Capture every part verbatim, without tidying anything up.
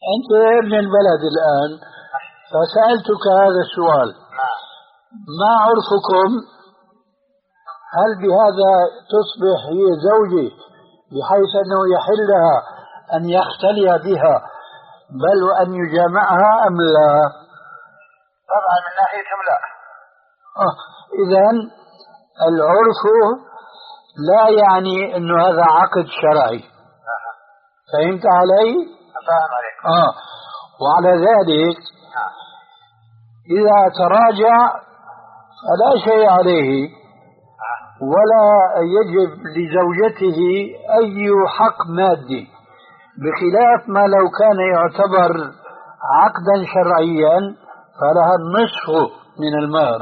أنت ابن البلد الآن، فسألتك هذا السؤال: ما عرفكم؟ هل بهذا تصبح هي زوجة بحيث أنه يحل لها أن يختلي بها بل وأن يجامعها أم لا؟ طبعا من ناحيتهم لا. آه. إذن العرف لا يعني أنه هذا عقد شرعي. آه. فهمت علي؟ فاهم عليك. آه. وعلى ذلك آه. إذا تراجع فلا شيء عليه، ولا يجب لزوجته أي حق مادي، بخلاف ما لو كان يعتبر عقدا شرعيا فلها النصف من المهر.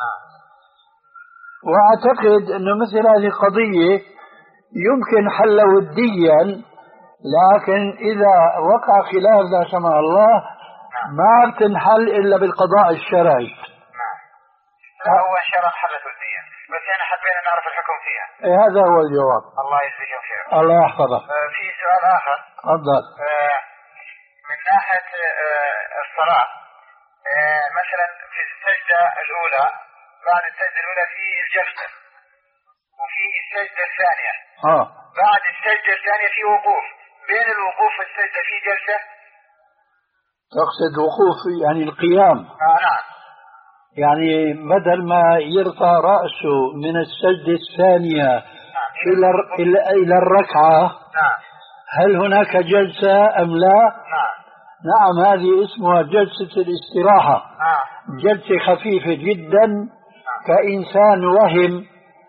وأعتقد أنه مثل هذه القضية يمكن حل وديا، لكن إذا وقع خلاف لا سمح الله ما بتنحل إلا بالقضاء الشرعي. لا هو إن شاء الله حلت وديا، بس أنا حبينا نعرف الحكم فيها. إيه هذا هو الجواب. الله يجزيك خير. الله يحفظك. آه في سؤال آخر. تفضل. آه من ناحية آه الصلاة، آه مثلا في السجدة الأولى، بعد السجدة الأولى في الجلسة، وفي السجدة الثانية. آه. بعد السجدة الثانية في وقوف، بين الوقوف والسجدة في جلسة. تقصد وقوف يعني القيام؟ آه نعم. يعني بدل ما يرفع رأسه من السجدة الثانية نعم. إلى إلى الركعة نعم. هل هناك جلسة أم لا؟ نعم. نعم، هذه اسمها جلسة الاستراحة. نعم. جلسة خفيفة جدا. نعم. كإنسان وهم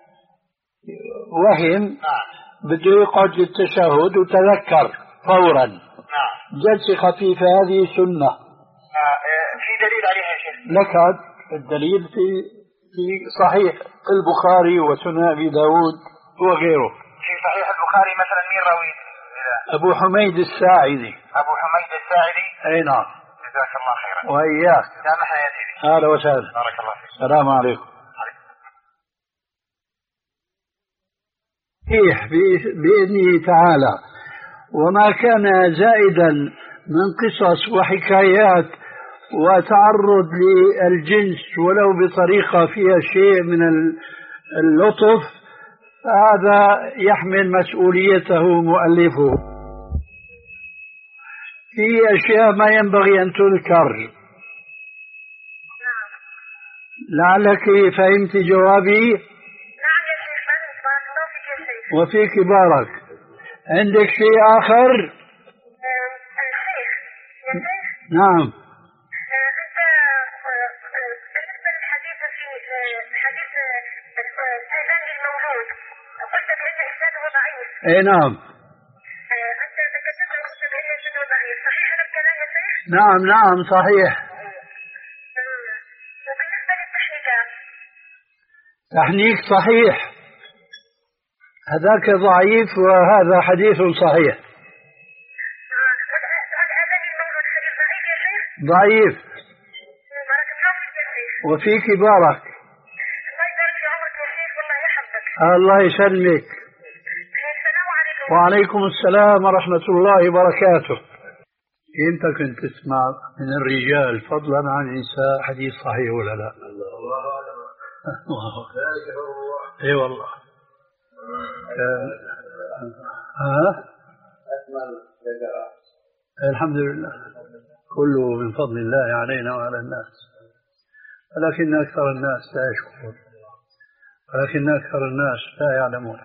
وهم نعم. بده يقعد للتشهد وتذكر فورا. نعم. جلسة خفيفة هذه سنة. آه في دليل عليها يا شيخ؟ لك الدليل في في صحيح البخاري وسنن أبي داود وغيره. في صحيح البخاري مثلا مين راوي؟ أبو حميد الساعدي. أبو حميد الساعدي. أي نعم. جزاك الله خيرا. وإياك. سامحنا يا سيدي. أهلا وسهلا. بارك الله فيك. السلام عليكم. بإذنه تعالى، وما كان زائدا من قصص وحكايات وتعرض للجنس ولو بطريقة فيها شيء من اللطف، هذا يحمل مسؤوليته مؤلفه. في أشياء ما ينبغي أن تذكر. لعلك فهمت جوابي. وفيك بارك. عندك شيء آخر؟ نعم. أنت بالنسبة للحديث في حديث الأذان للمولود قلت بأن إسناده ضعيف. أي نعم. أنت تكلمت بأن إسناده ضعيف، صحيح هذا الكلام يا شيخ؟ نعم نعم صحيح. وبالنسبة للتحنيكات؟ تحنيك صحيح، هذاك ضعيف وهذا حديث صحيح. ضعيف. وفيك بارك. الله يبارك في عمرك يا شيخ، والله يحفظك. الله يسلمك. السلام عليكم. وعليكم السلام ورحمة الله وبركاته. انت كنت تسمع من الرجال فضلا عن النساء حديث صحيح ولا لا؟ الله. اي والله. ها؟ الحمد لله، كله من فضل الله علينا وعلى الناس، ولكن أكثر الناس لا يشكرون، ولكن أكثر الناس لا يعلمون.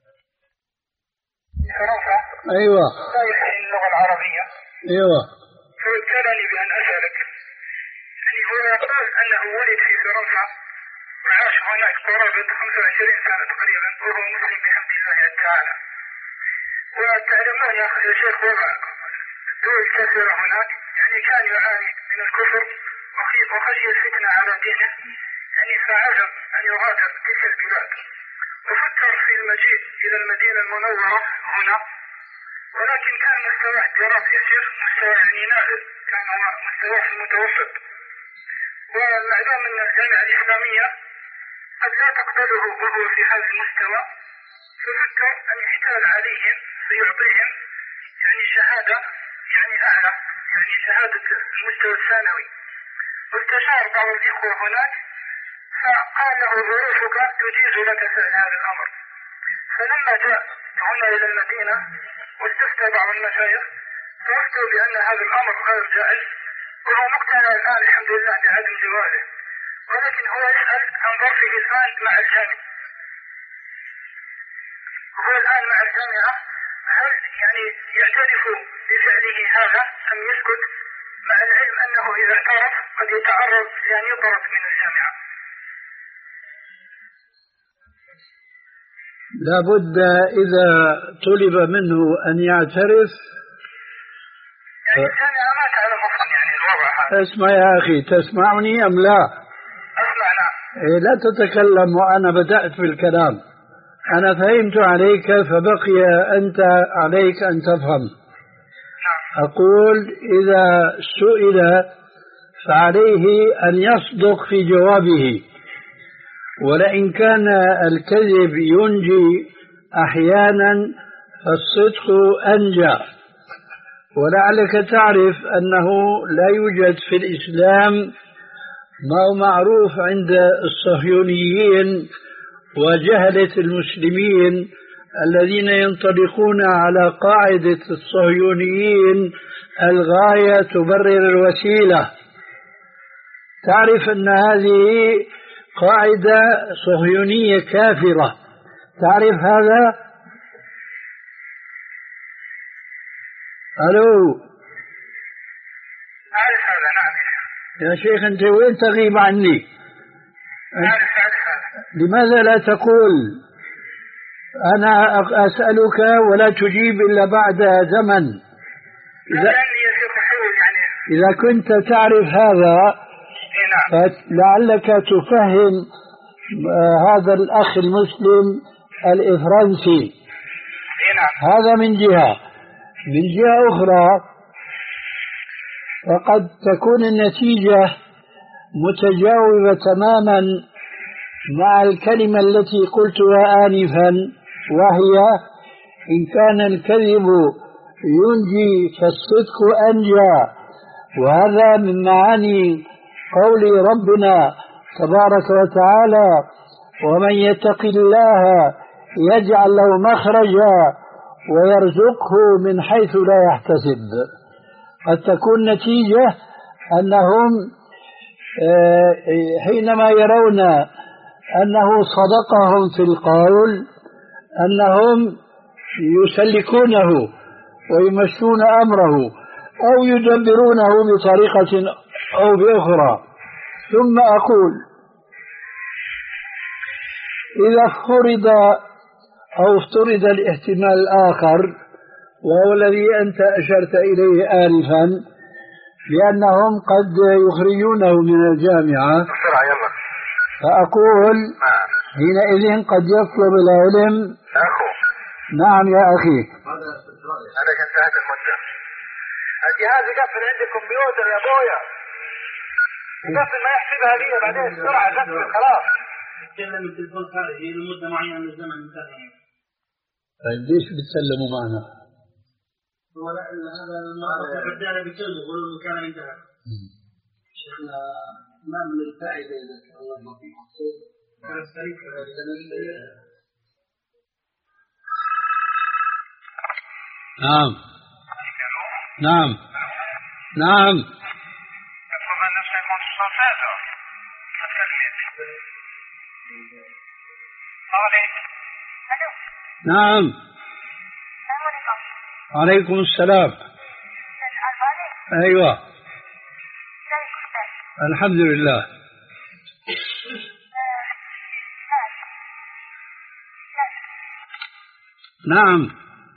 أيوة. اللغة العربية. أيوة. فذكرني بأن أسألك، يعني هو يقول أنه ولد في فرنسا وعاش هناك قرابة خمسة وعشرين سنة تقريبا، وهو مسلم بحمد الله تعالى. وتعلمون يا أخي الشيخ وضع دول كثيرة هناك، يعني كان يعاني من الكفر وخشي الفتنة على دينه، يعني فعزم أن يغادر تلك البلاد، وفكر في المجيء إلى المدينة المنورة هنا، ولكن كان مستواه دراسي يا شيخ مستوى يعني نازل، كان هو مستواه المتوسط، والمعلوم أن الجامعة الإسلامية قد لا تقبله وهو في هذا المستوى، ففكر أن يحتال عليهم فيعطيهم يعني شهادة يعني أعلى، يعني شهادة المستوى الثانوي، واستشار بعض الإخوة هناك فقال له ظروفك تجيز لك فعل هذا الأمر. فلما جاء هنا إلى المدينة واستفتى بعض المشايخ فأفتوا بأن هذا الأمر غير جائز، وهو مقتنع الآن الحمد لله بعدم جوازه، ولكن هو يسأل عن ظرفه الآن مع الجامعة. هو الآن مع الجامعة هل يعني يعترف بفعله هذا أم يسكت، مع العلم أنه إذا اعترف قد يتعرض لأن يطرد من الجامعة؟ لابد إذا طلب منه أن يعترف يعني الجامعة ما تعلم أصلا يعني الوضع هذا. اسمع يا أخي، تسمعني أم لا؟ أسمع. نعم. إيه، لا تتكلم وأنا بدأت في الكلام. أنا فهمت عليك فبقي أنت عليك أن تفهم. أقول إذا سئل فعليه أن يصدق في جوابه، ولئن كان الكذب ينجي أحيانا فالصدق أنجى. ولعلك تعرف أنه لا يوجد في الإسلام ما هو معروف عند الصهيونيين وجهلة المسلمين الذين ينطلقون على قاعدة الصهيونيين الغاية تبرر الوسيلة. تعرف أن هذه قاعدة صهيونية كافرة، تعرف هذا؟ ألو، أعرف هذا. نعم يا شيخ أنت وين تغيب عني؟ أعرف أعرف هذا. لماذا لا تقول أنا أسألك ولا تجيب إلا بعد زمن؟ إذا, إذا كنت تعرف هذا فلعلك تفهم هذا الأخ المسلم الإفرنسي. هذا من جهة. من جهة أخرى وقد تكون النتيجة متجاوبة تماما مع الكلمة التي قلتها آنفا، وهي إن كان الكذب ينجي فالصدق أنجى. وهذا من معاني قول ربنا تبارك وتعالى: ومن يتق الله يجعل له مخرجا ويرزقه من حيث لا يحتسب. قد تكون نتيجة أنهم حينما يرون أنه صدقهم في القول أنهم يسلكونه ويمشون أمره أو يدبرونه بطريقة أو بأخرى. ثم أقول إذا فرض أو افترض الاحتمال الآخر، وهو الذي أنت أشرت إليه آنفا، لأنهم قد يخرجونه من الجامعة، فأقول حينئذ قد يطلب العلم. أخو. نعم يا أخي. أنا انتهت المدة. الجهاز يقفل عندي كمبيوتر يا أبويا، يقفل ما يحسبها لي بعدين بسرعة يقفل خلاص. يتكلم التليفون خارجي لمدة معينة من الزمن انتهى. طيب ليش بتسلموا معنا؟ هو لا هذا الموظف الرجال بيكلموا يقولوا انه كان انتهى. شيخنا ما من الفائدة إذا كان الله يوفقك كان السريع نعم نعم نعم. نعم. عليكم السلام. أيوة الحمد لله. نعم.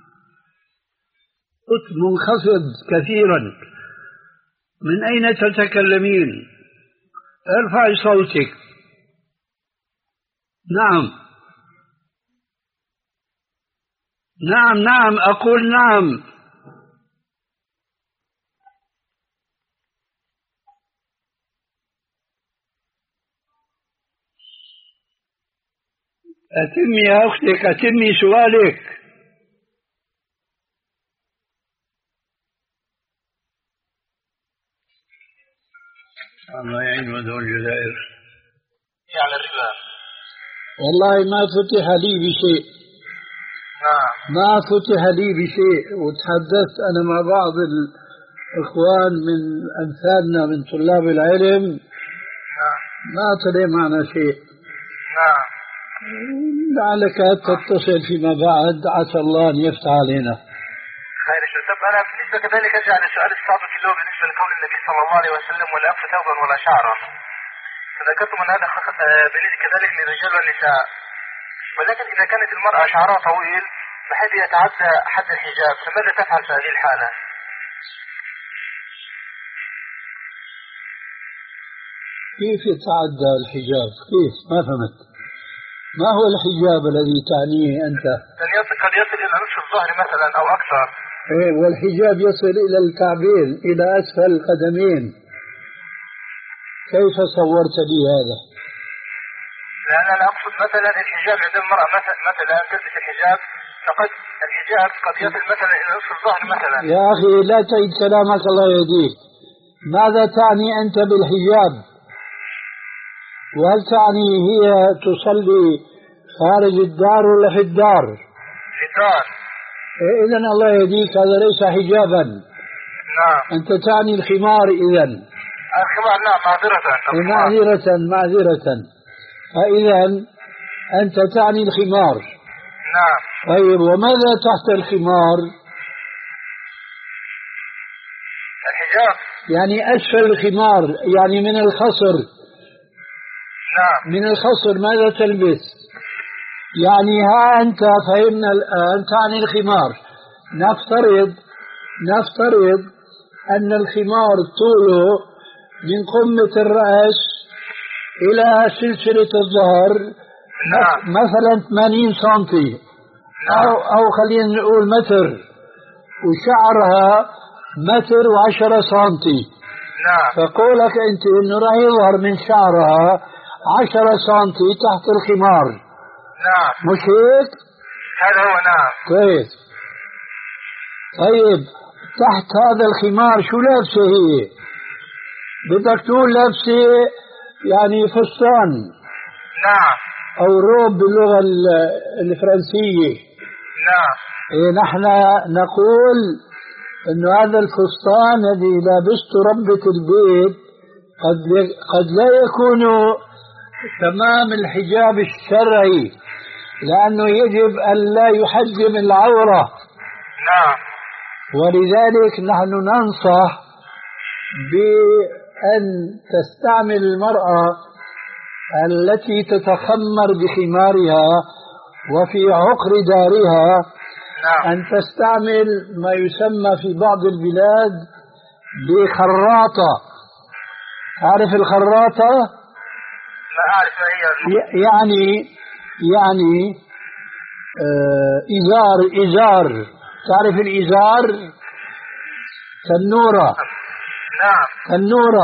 صوت منخفض كثيرا. من أين تتكلمين؟ ارفعي صوتك. نعم نعم نعم أقول نعم. أتمي يا أختك، أتمي سؤالك. الله يعين ودول الجزائر. يعني الربا والله ما فتح لي بشيء. نعم. ما فتح لي بشيء، وتحدثت أنا مع بعض الإخوان من أمثالنا من طلاب العلم. نعم. ما طلع معنا شيء. نعم. لعلك تتصل فيما بعد، عسى الله أن يفتح علينا. خير شو. طب أنا بالنسبة كذلك أرجع لسؤال السابق اللي هو بالنسبة لقول النبي صلى الله عليه وسلم ولا أخف ثوبا ولا شعرا، فذكرتم أن هذا بالنسبة كذلك للرجال والنساء، ولكن إذا كانت المرأة شعرها طويل بحيث يتعدى حد الحجاب فماذا تفعل في هذه الحالة؟ كيف يتعدى الحجاب؟ كيف؟ ما فهمت. ما هو الحجاب الذي تعنيه أنت؟ قد يصل إلى نصف الظهر مثلا أو أكثر. إيه، والحجاب يصل إلى الكعبين، إلى أسفل القدمين. كيف صورت لي هذا؟ لأن أنا أقصد مثلا الحجاب عند المرأة مثلا تلبس الحجاب، فقد الحجاب قد يصل مثلا إلى نصف الظهر مثلا. يا أخي لا تعيد كلامك الله يهديك. ماذا تعني أنت بالحجاب؟ وهل تعني هي تصلي خارج الدار ولا في الدار؟ في الدار. إيه، إذن الله يهديك هذا ليس حجابا. نعم. أنت تعني الخمار إذن. الخمار نعم، معذرة. معذرة معذرة. فإذا أنت تعني الخمار. نعم. طيب، وماذا تحت الخمار؟ الحجاب. يعني أسفل الخمار، يعني من الخصر. نعم. من الخصر ماذا تلبس؟ يعني ها أنت فهمنا الآن تعني الخمار. نفترض نفترض أن الخمار طوله من قمة الرأس إلى سلسلة الظهر. نعم. مثلا ثمانين سنتي. نعم. أو, أو خلينا نقول متر، وشعرها متر وعشرة سنتي. نعم. فقولك أنت إنه راح يظهر من شعرها عشرة سنتي تحت الخمار. نعم. مش هيك؟ هذا هو. نعم. كويس. طيب، تحت هذا الخمار شو لابسة هي؟ بدك تقول لابسة يعني فستان. نعم. أو روب باللغة الفرنسية. نعم. إيه، نحن نقول إنه هذا الفستان الذي لابسته ربة البيت قد قد لا يكون تمام الحجاب الشرعي، لأنه يجب أن لا يحجم العورة. نعم. ولذلك نحن ننصح بأن تستعمل المرأة التي تتخمر بخمارها وفي عقر دارها نعم. أن تستعمل ما يسمى في بعض البلاد بخراطة. تعرف الخراطة؟ لا أعرف ما هي. يعني يعني آه إزار إزار تعرف الإزار؟ تنورة. نعم. تنورة.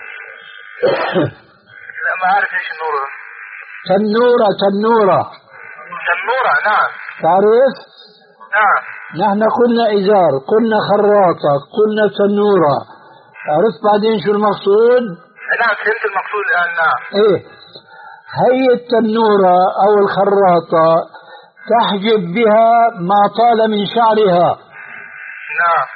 لا ما أعرف إيش النورة. تنورة تنورة تنورة. نعم. تعرف؟ نعم. نحن قلنا إزار، قلنا خراطة، قلنا تنورة. عرفت بعدين شو المقصود؟ نعم فهمت المقصود الآن. نعم. إيه، هي التنورة أو الخراطة تحجب بها ما طال من شعرها. نعم.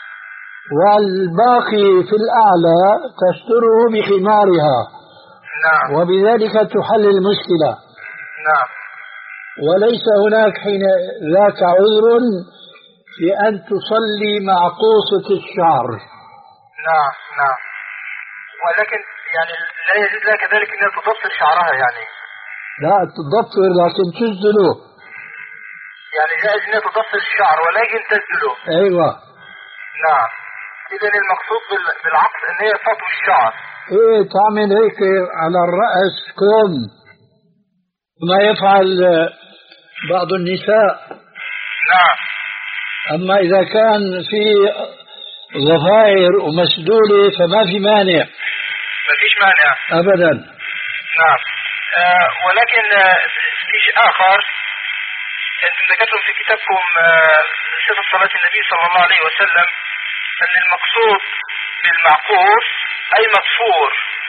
والباقي في الأعلى تستره بخمارها. نعم. وبذلك تحل المشكلة. نعم. وليس هناك حين ذاك عذر في أن تصلي مع قوصة الشعر. نعم. نعم. ولكن يعني لا يجوز لها كذلك أنها تضفر شعرها يعني. لا تضفر لكن تسدله. يعني جائز أنها تضفر الشعر ولكن تسدله. أيوة. نعم. إذن المقصود بالعقل أن هي تطوي الشعر. إيه، تعمل هيك على الرأس كوم ما يفعل بعض النساء. نعم. أما إذا كان في ضفائر ومسدولة فما في مانع. ما فيش مانع أبدا. نعم. آه ولكن آه في شيء آخر، أنتم ذكرتم في كتابكم آه صفة صلاة النبي صلى الله عليه وسلم أن المقصود بالمعقوف أي مضفور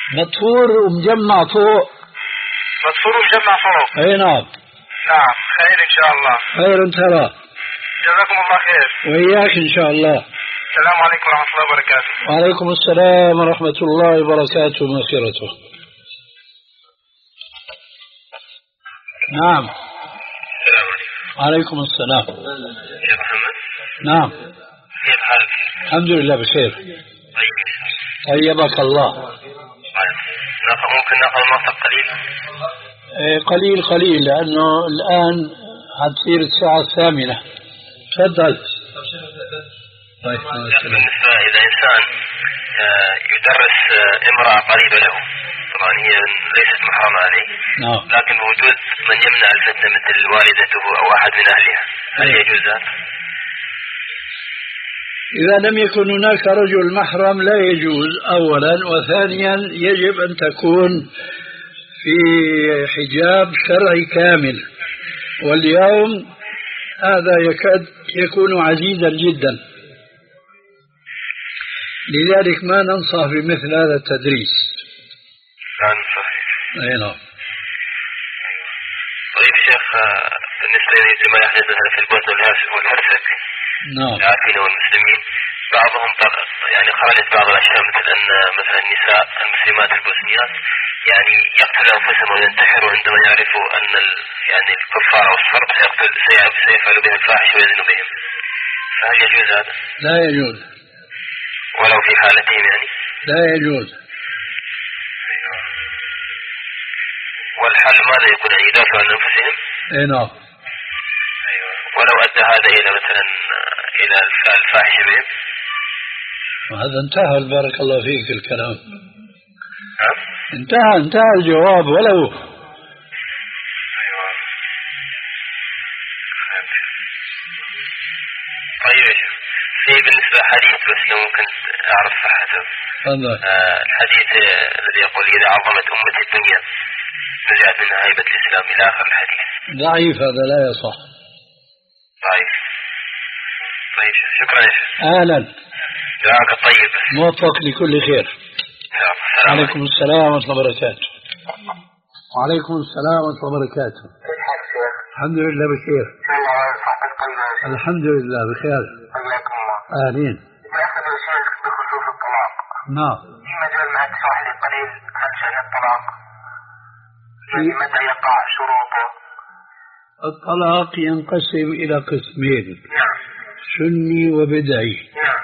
مطفور ومجمع فوق. مطفور ومجمع فوق. اي نعم. نعم خير ان شاء الله. خير ترى. جزاكم الله خير. وإياك ان شاء الله. السلام عليكم ورحمة الله وبركاته. وعليكم السلام ورحمة الله وبركاته ومغفرته. نعم. السلام عليكم. وعليكم السلام. شيخ محمد. نعم. كيف حالك؟ الحمد لله بخير. طيب. طيبك الله. ممكن ناخذ مقطع قليل؟ إيه قليل قليل لأنه الآن حتصير الساعة الثامنة. تفضل. طيب. بالنسبة إذا إنسان يدرس امرأة قريبة له، طبعا هي ليست محرمة عليه، نعم. لكن بوجود من يمنع الفتنة مثل والدته أو أحد من أهلها، هل يجوز ذلك؟ إذا لم يكن هناك رجل محرم لا يجوز أولا، وثانيا يجب أن تكون في حجاب شرعي كامل، واليوم هذا يكاد يكون عزيزا جدا، لذلك ما ننصح بمثل هذا التدريس. نعم صحيح. أي نعم. طيب شيخ، بالنسبة لما يحدث مثلا في البوسنة والهرسك، نعم، العافين والمسلمين، بعضهم يعني خرجت بعض الأشياء مثل أن مثلا النساء المسلمات البوسنيات يعني يقتلوا أنفسهم وينتحروا عندما يعرفوا أن يعني الكفار أو الصرب سيقتل سيفعلوا بهم الفاحش ويزنوا بهم، فهل يجوز هذا؟ لا يجوز. ولو في حالتهم يعني؟ لا يجوز. والحل ماذا يكون؟ يعني يدافعوا عن أنفسهم؟ اي نعم. أيوة. ولو أدى هذا إلى مثلا إلى الفاحشة بهم؟ هذا انتهى، بارك الله فيك الكلام. ها؟ انتهى انتهى الجواب. ولو أيوة. طيب في بالنسبة حديث بس لو ممكن أعرف صحته. آه الحديث الذي يقول إذا عظمت أمتي الدنيا نزعت منها هيبة الإسلام إلى آخر الحديث. ضعيف، هذا لا يصح. طيب. طيب شكرا يا شيخ. أهلا. دعاك الطيب. موفق لكل خير. وعليكم السلام ورحمة الله وبركاته. وعليكم السلام ورحمة الله وبركاته. كيف حالك شيخ؟ الحمد لله بخير. الحمد لله بخير. حياكم الله. أهلين. أخذ يا شيخ بخصوص الطلاق. نعم. في مجال ما تشرح لي قليل عن شأن الطلاق. يعني متى يقع شروطه؟ الطلاق ينقسم إلى قسمين. نعم. سني وبدعي. نعم.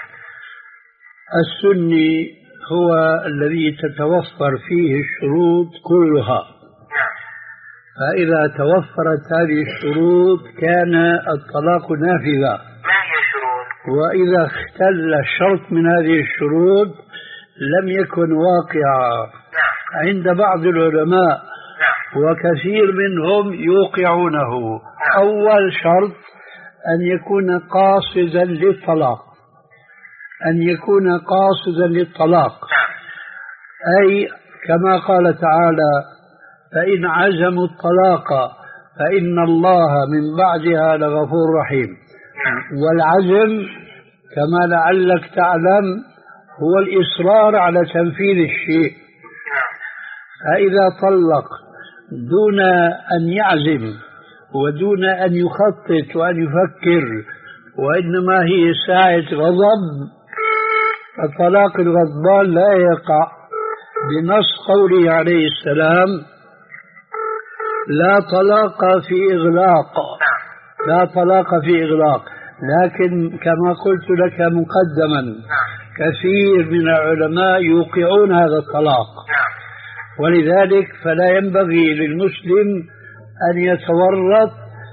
السني هو الذي تتوفر فيه الشروط كلها. نعم. فإذا توفرت هذه الشروط كان الطلاق نافذا. ما هي الشروط؟ وإذا اختل شرط من هذه الشروط لم يكن واقعا. نعم. عند بعض العلماء. نعم. وكثير منهم يوقعونه. نعم. أول شرط أن يكون قاصدا للطلاق، أن يكون قاصدا للطلاق. نعم. أي كما قال تعالى: فإن عزموا الطلاق فإن الله من بعدها لغفور رحيم. نعم. والعزم كما لعلك تعلم هو الإصرار على تنفيذ الشيء. نعم. فإذا طلق دون أن يعزم ودون أن يخطط وأن يفكر، وإنما هي ساعة غضب، فطلاق الغضبان لا يقع بنص قوله عليه السلام: لا طلاق في إغلاق. لا طلاق في إغلاق. لكن كما قلت لك مقدما كثير من العلماء يوقعون هذا الطلاق، ولذلك فلا ينبغي للمسلم أن يتورط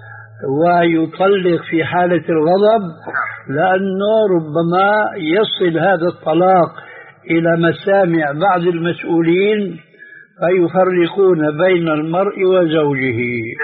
ويطلق في حالة الغضب، لأنه ربما يصل هذا الطلاق إلى مسامع بعض المسؤولين فيفرقون بين المرء وزوجه.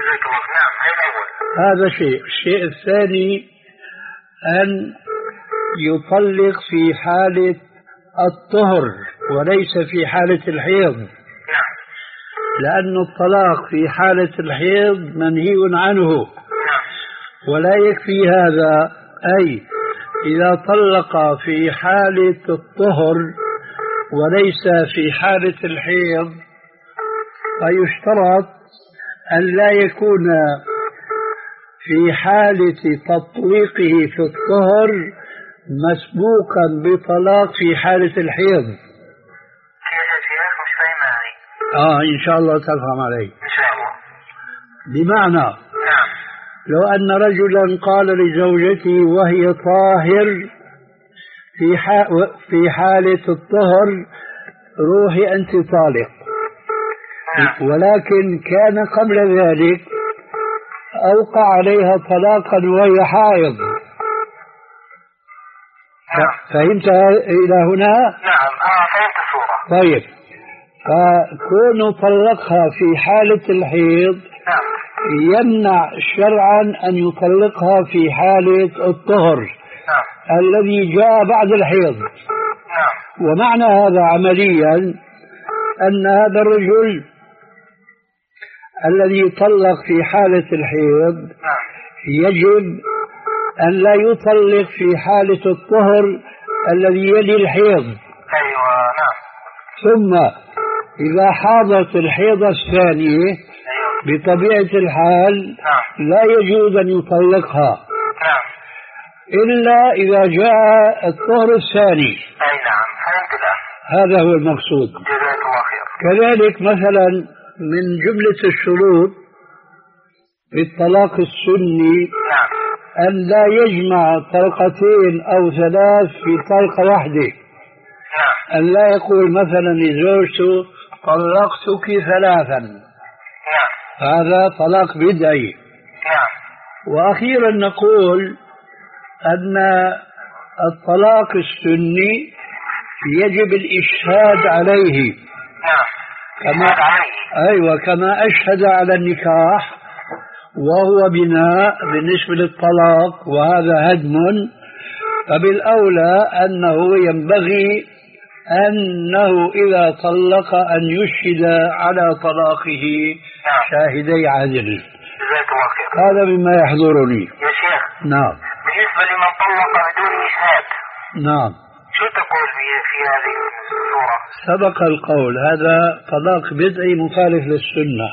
هذا شيء. الشيء الثاني أن يطلق في حالة الطهر وليس في حالة الحيض، لأن الطلاق في حالة الحيض منهي عنه. ولا يكفي هذا، أي إذا طلق في حالة الطهر وليس في حالة الحيض، فيشترط أن لا يكون في حالة تطليقه في الطهر مسبوقا بطلاق في حالة الحيض. كيف يا شيخ؟ مش فاهم معي. آه إن شاء الله تفهم علي. إن شاء الله. بمعنى نعم. لو أن رجلا قال لزوجته وهي طاهر في في حالة الطهر روحي أنت طالق، نعم. ولكن كان قبل ذلك أوقع عليها طلاقا وهي حائض. نعم. فهمت إلى هنا؟ نعم. آه فهمت الصورة. طيب، فكون طلقها في حالة الحيض نعم. يمنع شرعا أن يطلقها في حالة الطهر نعم. الذي جاء بعد الحيض. نعم. ومعنى هذا عمليا أن هذا الرجل الذي طلق في حالة الحيض نعم. يجب أن لا يطلق في حالة الطهر الذي يلي الحيض. أيوة. نعم. ثم إذا حاضت الحيضة الثانية أيوة. بطبيعة الحال نعم. لا يجوز أن يطلقها نعم. إلا إذا جاء الطهر الثاني. أي نعم. فهمت الآن. هذا هو المقصود. جزاك الله خير. كذلك مثلا من جملة الشروط في الطلاق السني نعم. أن لا يجمع طلقتين أو ثلاث في طلقة واحدة. نعم. أن لا يقول مثلا لزوجته طلقتك ثلاثا. نعم. هذا طلاق بدعي. نعم. وأخيرا نقول أن الطلاق السني يجب الإشهاد عليه. نعم. كما أيوة كما أشهد على النكاح وهو بناء بالنسبة للطلاق وهذا هدم، فبالأولى أنه ينبغي أنه إذا طلق أن يشهد على طلاقه شاهدي عدل. جزاك الله خير. هذا مما يحضرني يا شيخ. نعم. بالنسبة لمن طلق بدون إشهاد نعم. شو تقول في هذه الصورة؟ سبق القول هذا طلاق بدعي مخالف للسنة.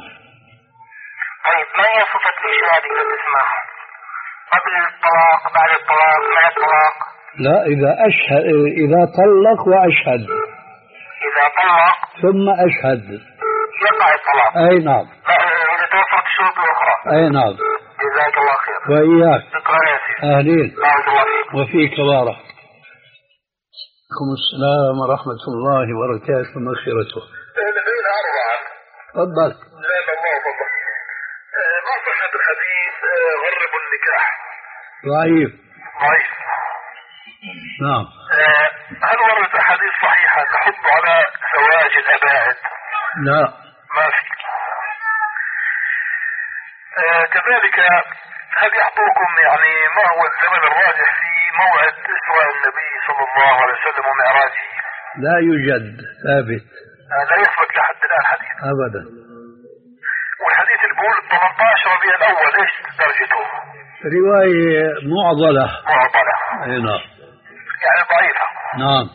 طيب ما هي صفة الإشهاد إذا تسمح؟ قبل الطلاق، بعد الطلاق، مع الطلاق؟ لا، إذا أشهد إذا طلق وأشهد. إذا طلق ثم أشهد يقع الطلاق. أي نعم. إذا توفرت الشروط الأخرى. أي نعم. جزاك الله خير. وإياك. شكرا يا سيدي. أهلين. بارك الله فيك. وفيك بارك. عليكم السلام ورحمة الله وبركاته ومغفرته. لدينا أربعة. تفضل. جزاك الله فضل. ما صحة الحديث غرب النكاح؟ ضعيف. ضعيف. نعم. هل وردت أحاديث صحيحة تحض على زواج الأباعد؟ لا. ما في. كذلك هل يحضركم يعني ما هو الزمن الراجح في موعد إسراء النبي صلى الله عليه وسلم ومعراجه؟ لا يوجد ثابت. لا يثبت لحد الآن حديث. أبدا. والحديث اللي بيقول ثمانية عشر ربيع الأول إيش درجته؟ رواية معضلة. معضلة. أي نعم. يعني ضعيفة. نعم.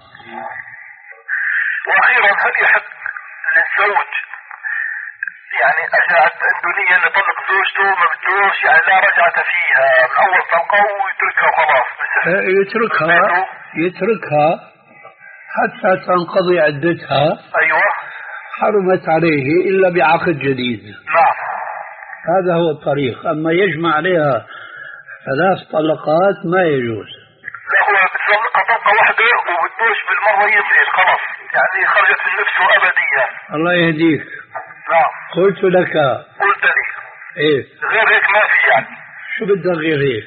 وأخيرا هل يحق للزوج يعني أشاعت الدنيا أن يطلق زوجته ما بدوش يعني لا رجعة فيها من أول طلقة ويتركها وخلاص؟ يتركها يتركها حتى تنقضي عدتها. أيوة. حرمت عليه إلا بعقد جديد. نعم. هذا هو الطريق. أما يجمع عليها ثلاث طلقات ما يجوز. لا هو بتطلقها طلقة واحدة وبدوش بالمرة يمسك خلاص يعني خرجت من نفسه أبديا. الله يهديك. نعم. قلت لك. قلت لي. إيه. غير هيك ما في يعني. شو بدك غير هيك؟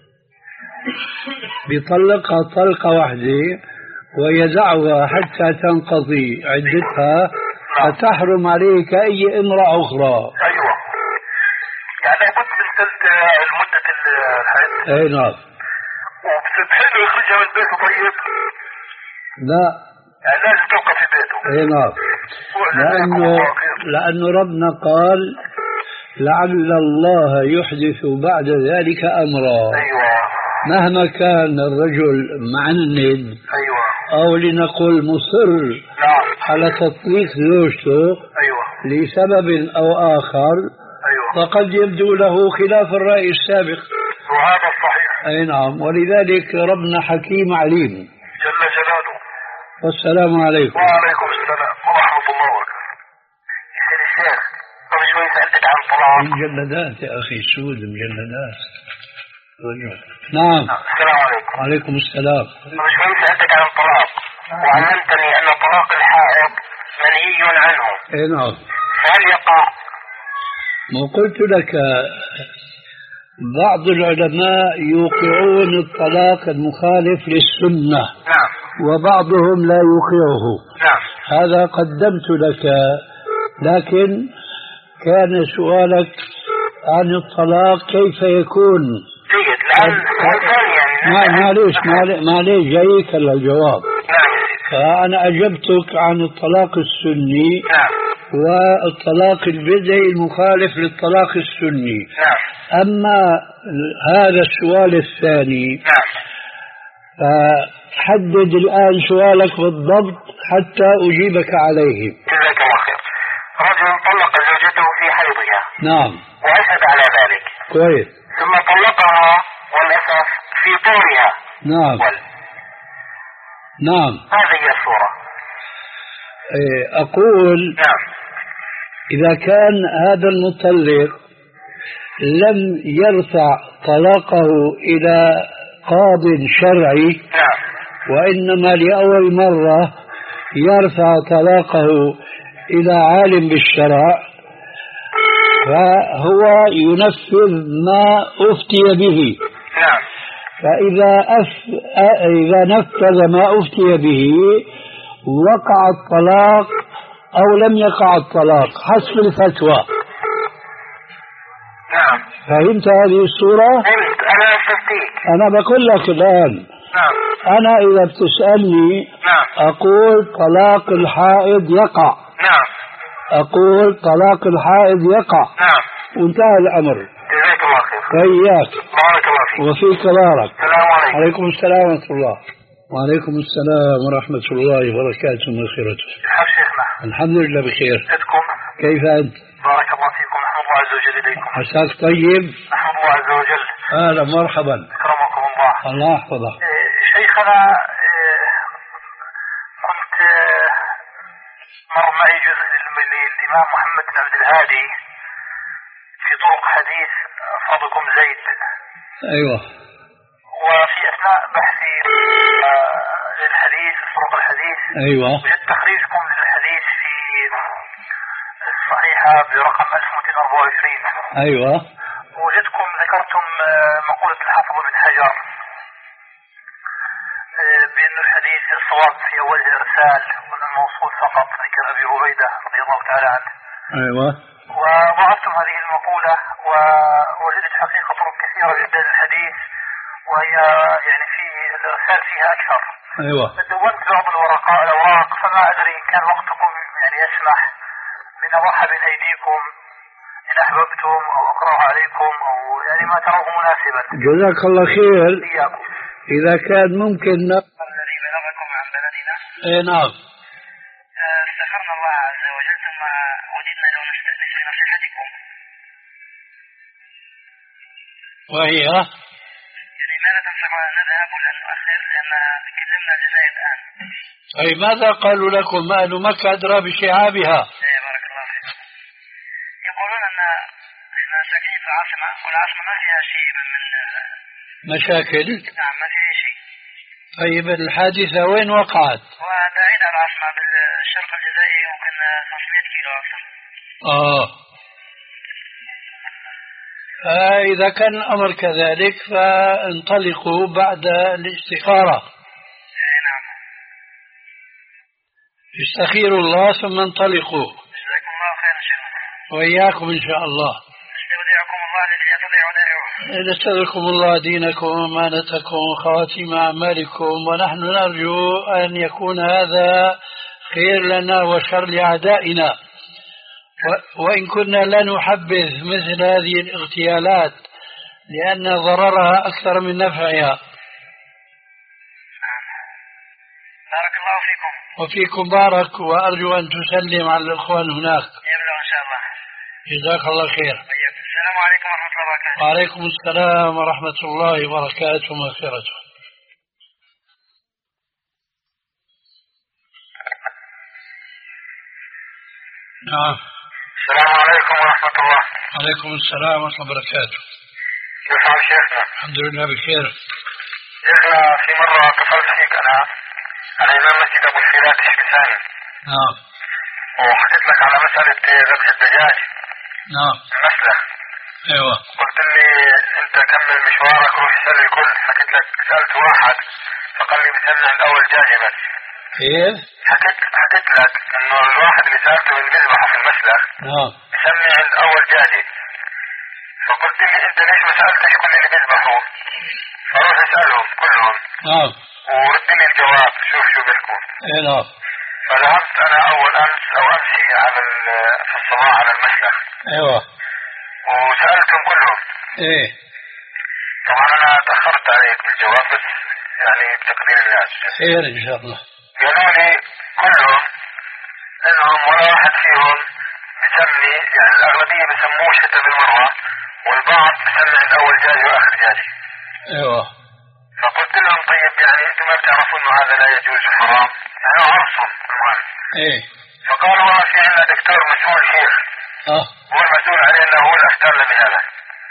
بيطلقها طلقة واحدة ويدعها حتى تنقضي عدتها. نعم. فتحرم عليك أي امرأة أخرى. أيوة. يعني لابد من ثلث المدة الحياة. أي نعم. وبتحله يخرجها من بيته طيب؟ لا. يعني لازم تبقى في بيته. أي نعم. لأنه لأنه ربنا قال لعل الله يحدث بعد ذلك أمرا. أيوة. مهما كان الرجل معنن. أيوة. أو لنقل مصر. نعم. على تطليق زوجته أيوة. لسبب أو آخر أيوة. فقد يبدو له خلاف الرأي السابق. وهذا صحيح. أي نعم، ولذلك ربنا حكيم عليم جل جلاله. والسلام عليكم. وعليكم السلام ورحمة الله وبركاته. يا الشيخ قبل شوي سألتك عن الطلاق. مجلدات يا أخي، سود مجلدات. نعم. السلام عليكم. وعليكم السلام. قبل شوي سألتك عن الطلاق وعلمتني أن طلاق الحائض منهي عنه. اي نعم. فهل يقع؟ ما قلت لك بعض العلماء يوقعون الطلاق المخالف للسنة. نعم. وبعضهم لا يوقعه. نعم. هذا قدمت لك، لكن كان سؤالك عن الطلاق كيف يكون. جيد. الآن ما معليش معليش جايك الجواب. نعم. فأنا أجبتك عن الطلاق السني. نعم. والطلاق البدعي المخالف للطلاق السني. نعم. أما هذا السؤال الثاني نعم. فحدد الآن سؤالك بالضبط حتى أجيبك عليه. جزاك الله خير. رجل طلق زوجته في حيضها. نعم. وأشهد على ذلك. كويس. ثم طلقها والأسف في طورها. نعم. وال. نعم. هذه هي الصورة. أقول نعم. إذا كان هذا المطلق لم يرفع طلاقه إلى قاض شرعي. نعم. وإنما لأول مرة يرفع طلاقه إلى عالم بالشرع، فهو ينفذ ما أفتي به. نعم. فإذا أف... إذا نفذ ما أفتي به وقع الطلاق أو لم يقع الطلاق حسب الفتوى. نعم. فهمت هذه الصورة؟ فهمت. أنا أستفتيك. أنا بقول لك الآن. نعم. أنا إذا بتسألني نعم. أقول طلاق الحائض يقع. نعم. أقول طلاق الحائض يقع. نعم. وانتهى الأمر. جزاك الله خير. وإياك. بارك الله فيك. وفيك بارك. السلام عليكم. عليكم السلام ورحمة الله. وعليكم السلام ورحمة الله وبركاته ومغفرته. كيف شيخنا؟ الحمد لله بخير. أنتم؟ كيف أنت؟ بارك الله فيكم. نحمد الله عز وجل إليكم. عساك طيب؟ نحمد الله عز وجل. أهلا مرحبا. أكرمكم الله. الله يحفظك. شيخنا كنت مر معي جزء للإمام محمد بن عبد الهادي في طرق حديث فضلكم زيد. أيوة. وفي أثناء بحثي للحديث طرق الحديث. أيوة. وجدت تخريجكم للحديث في الصحيحة برقم ألف ومئتين وأربعة وعشرين. أيوة. وجدتكم ذكرتم مقولة الحافظ بن حجر بأن الحديث الصواب في أول الإرسال وأن الموصول فقط ذكر أبي عبيدة رضي الله تعالى عنه. أيوة. وضعفتم هذه المقولة ووجدت حقيقة طرق كثيرة جدا للحديث وهي يعني في الإرسال فيها أكثر. أيوة. دونت بعض الورقاء الأوراق فما أدري إن كان وقتكم يعني يسمح من أضحى بين أيديكم إن أحببتم أو أقرأها عليكم أو يعني ما تروه مناسبا. جزاك الله خير. إياكم. إذا كان ممكن الذي بلغكم عن بلدنا. إيه نعم. استغفرنا الله عز وجل ثم وددنا لو نستأنس بنصيحتكم. وهي؟ يعني ماذا تنصحون أن نذهب ولا نؤخر لأن كلمنا الجزائر الآن. أي ماذا قالوا لكم؟ أهل مكة أدرى بشعابها. إيه بارك الله فيكم. يقولون أن إحنا ساكنين في العاصمة والعاصمة ما فيها شيء من مشاكل. نعم ما فيها شيء. طيب الحادثة وين وقعت؟ وبعيد عن العاصمة بالشرق الجزائري يمكن خمسمئة كيلو أكثر. آه. فإذا كان الأمر كذلك فانطلقوا بعد الاستخارة. نعم. استخيروا الله ثم انطلقوا. جزاكم الله خيرا شيخنا. وإياكم إن شاء الله. نستودعكم الله الذي لا تضيع ودائعه. نستودعكم الله دينكم وأمانتكم وخواتيم أعمالكم، ونحن نرجو أن يكون هذا خير لنا وشر لأعدائنا، وإن كنا لا نحبذ مثل هذه الاغتيالات لأن ضررها أكثر من نفعها. بارك الله فيكم عليكم. وفيكم بارك، وأرجو أن تسلم على الإخوان هناك. يبلغ إن شاء الله. جزاك الله خير. السلام عليكم ورحمة الله وبركاته. وعليكم السلام ورحمة الله وبركاته ومغفرته. نعم. السلام عليكم ورحمة الله. وعليكم السلام ورحمة الله وبركاته. كيف حال شيخنا؟ الحمد لله بخير. شيخنا في مرة اتصلت فيك أنا على إمام مسجد أبو الفيلات الشمساني. نعم. وحكيت لك على مسألة ذبح الدجاج. نعم. المسلخ. ايوه. قلت لي أنت كمل مشوارك وروح اسأل الكل. حكيت لك سألت واحد فقال لي بسمع عند أول دجاجة بس. كيف؟ حكيت حكيت لك إنه الواحد اللي سألته من بيذبحه في المسلخ. نعم. بسمع عند أول دجاجة. فقلت لي أنت ليش ما سألتش كل اللي بيذبحوا؟ فروح اسألهم كلهم. نعم. ورد لي الجواب شوف شو بيحكوا. ايه نعم. فذهبت أنا أول أمس أو أمسي على في الصباح على المسلخ. ايوه. وسألتهم كلهم. ايه. طبعا أنا تأخرت عليك بالجواب بس يعني بتقدير الناس. خير إن شاء الله. قالوا لي كلهم إنهم ولا واحد فيهم بسمي، يعني الأغلبية بسموش حتى بالمرة، والبعض بسمي عند أول جاجي وآخر جاجي. ايوه. فقلت لهم طيب يعني أنتم ما بتعرفوا إنه هذا لا يجوز حرام؟ يعني عرفهم المهم. ايه. فقالوا والله في عندنا دكتور مسؤول شيخ. اه. هو المسؤول علينا، هو اللي أفتانا بهذا.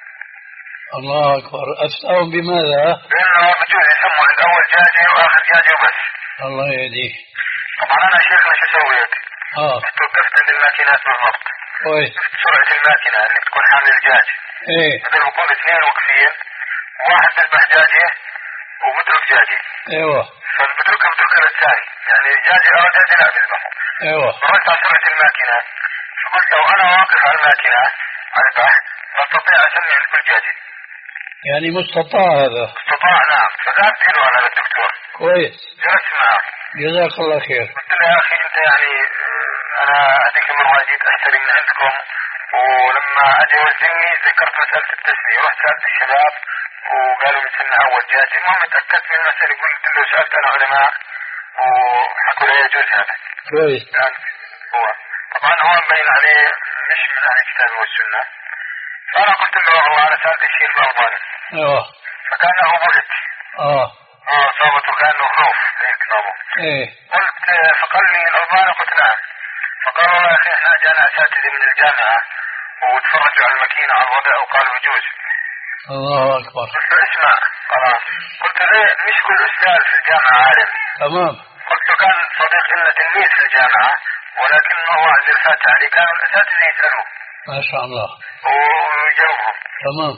الله أكبر. أفتاهم بماذا؟ بأنه بجوز يسموا عند أول جاجي وآخر جاجي وبس. الله يهديه. طبعا أنا شيخنا شو سويت؟ اه. توقفت عند الماكينات بالضبط. كويس. سرعة الماكينة اللي بتكون حامل الدجاج. ايه. هذول بكون اثنين واقفين، واحد بيذبح دجاجة وبترك دجاجة. ايوه. فبتركها بتركها للثاني، يعني دجاجة اه دجاجة لا بيذبحوا. ايوه. مرت على سرعة الماكينة، فقلت لو أنا واقف على الماكينة أذبح بستطيع أسمي عند كل دجاجة. يعني مستطاع هذا. استطاع نعم. فذهبت له أنا للدكتور. كويس. جلست معه. جزاك الله خير. قلت له يا أخي أنت يعني أنا هذيك المرة جيت أشتري من عندكم، ولما أجي وزني ذكرت مسألة التسمية، رحت سألت الشباب وقالوا لي سنة أول جاج. المهم تأكدت من المسألة، قلت له سألت أنا علماء وحكوا لا يجوز هذا. كويس. يعني هو طبعا هو مبين عليه مش من أهل الكتاب والسنة. فأنا قلت له والله أنا سألت الشيخ الألباني. ايوه. فكأنه بهت. اه. اه صابته كأنه خوف هيك نظر. ايه. قلت فقال لي الألباني، قلت نعم. فقال والله يا أخي احنا جانا أساتذة من الجامعة وتفرجوا على الماكينة على الوضع وقالوا يجوز. الله أكبر. قلت له اسمع خلاص. قلت له مش كل أستاذ في الجامعة عالم. تمام. قلت له كان صديق لنا تلميذ في الجامعة ولكنه هو عز الفاتح عليه، كانوا الأساتذة يسألوه ما شاء الله ويجاوبهم. تمام.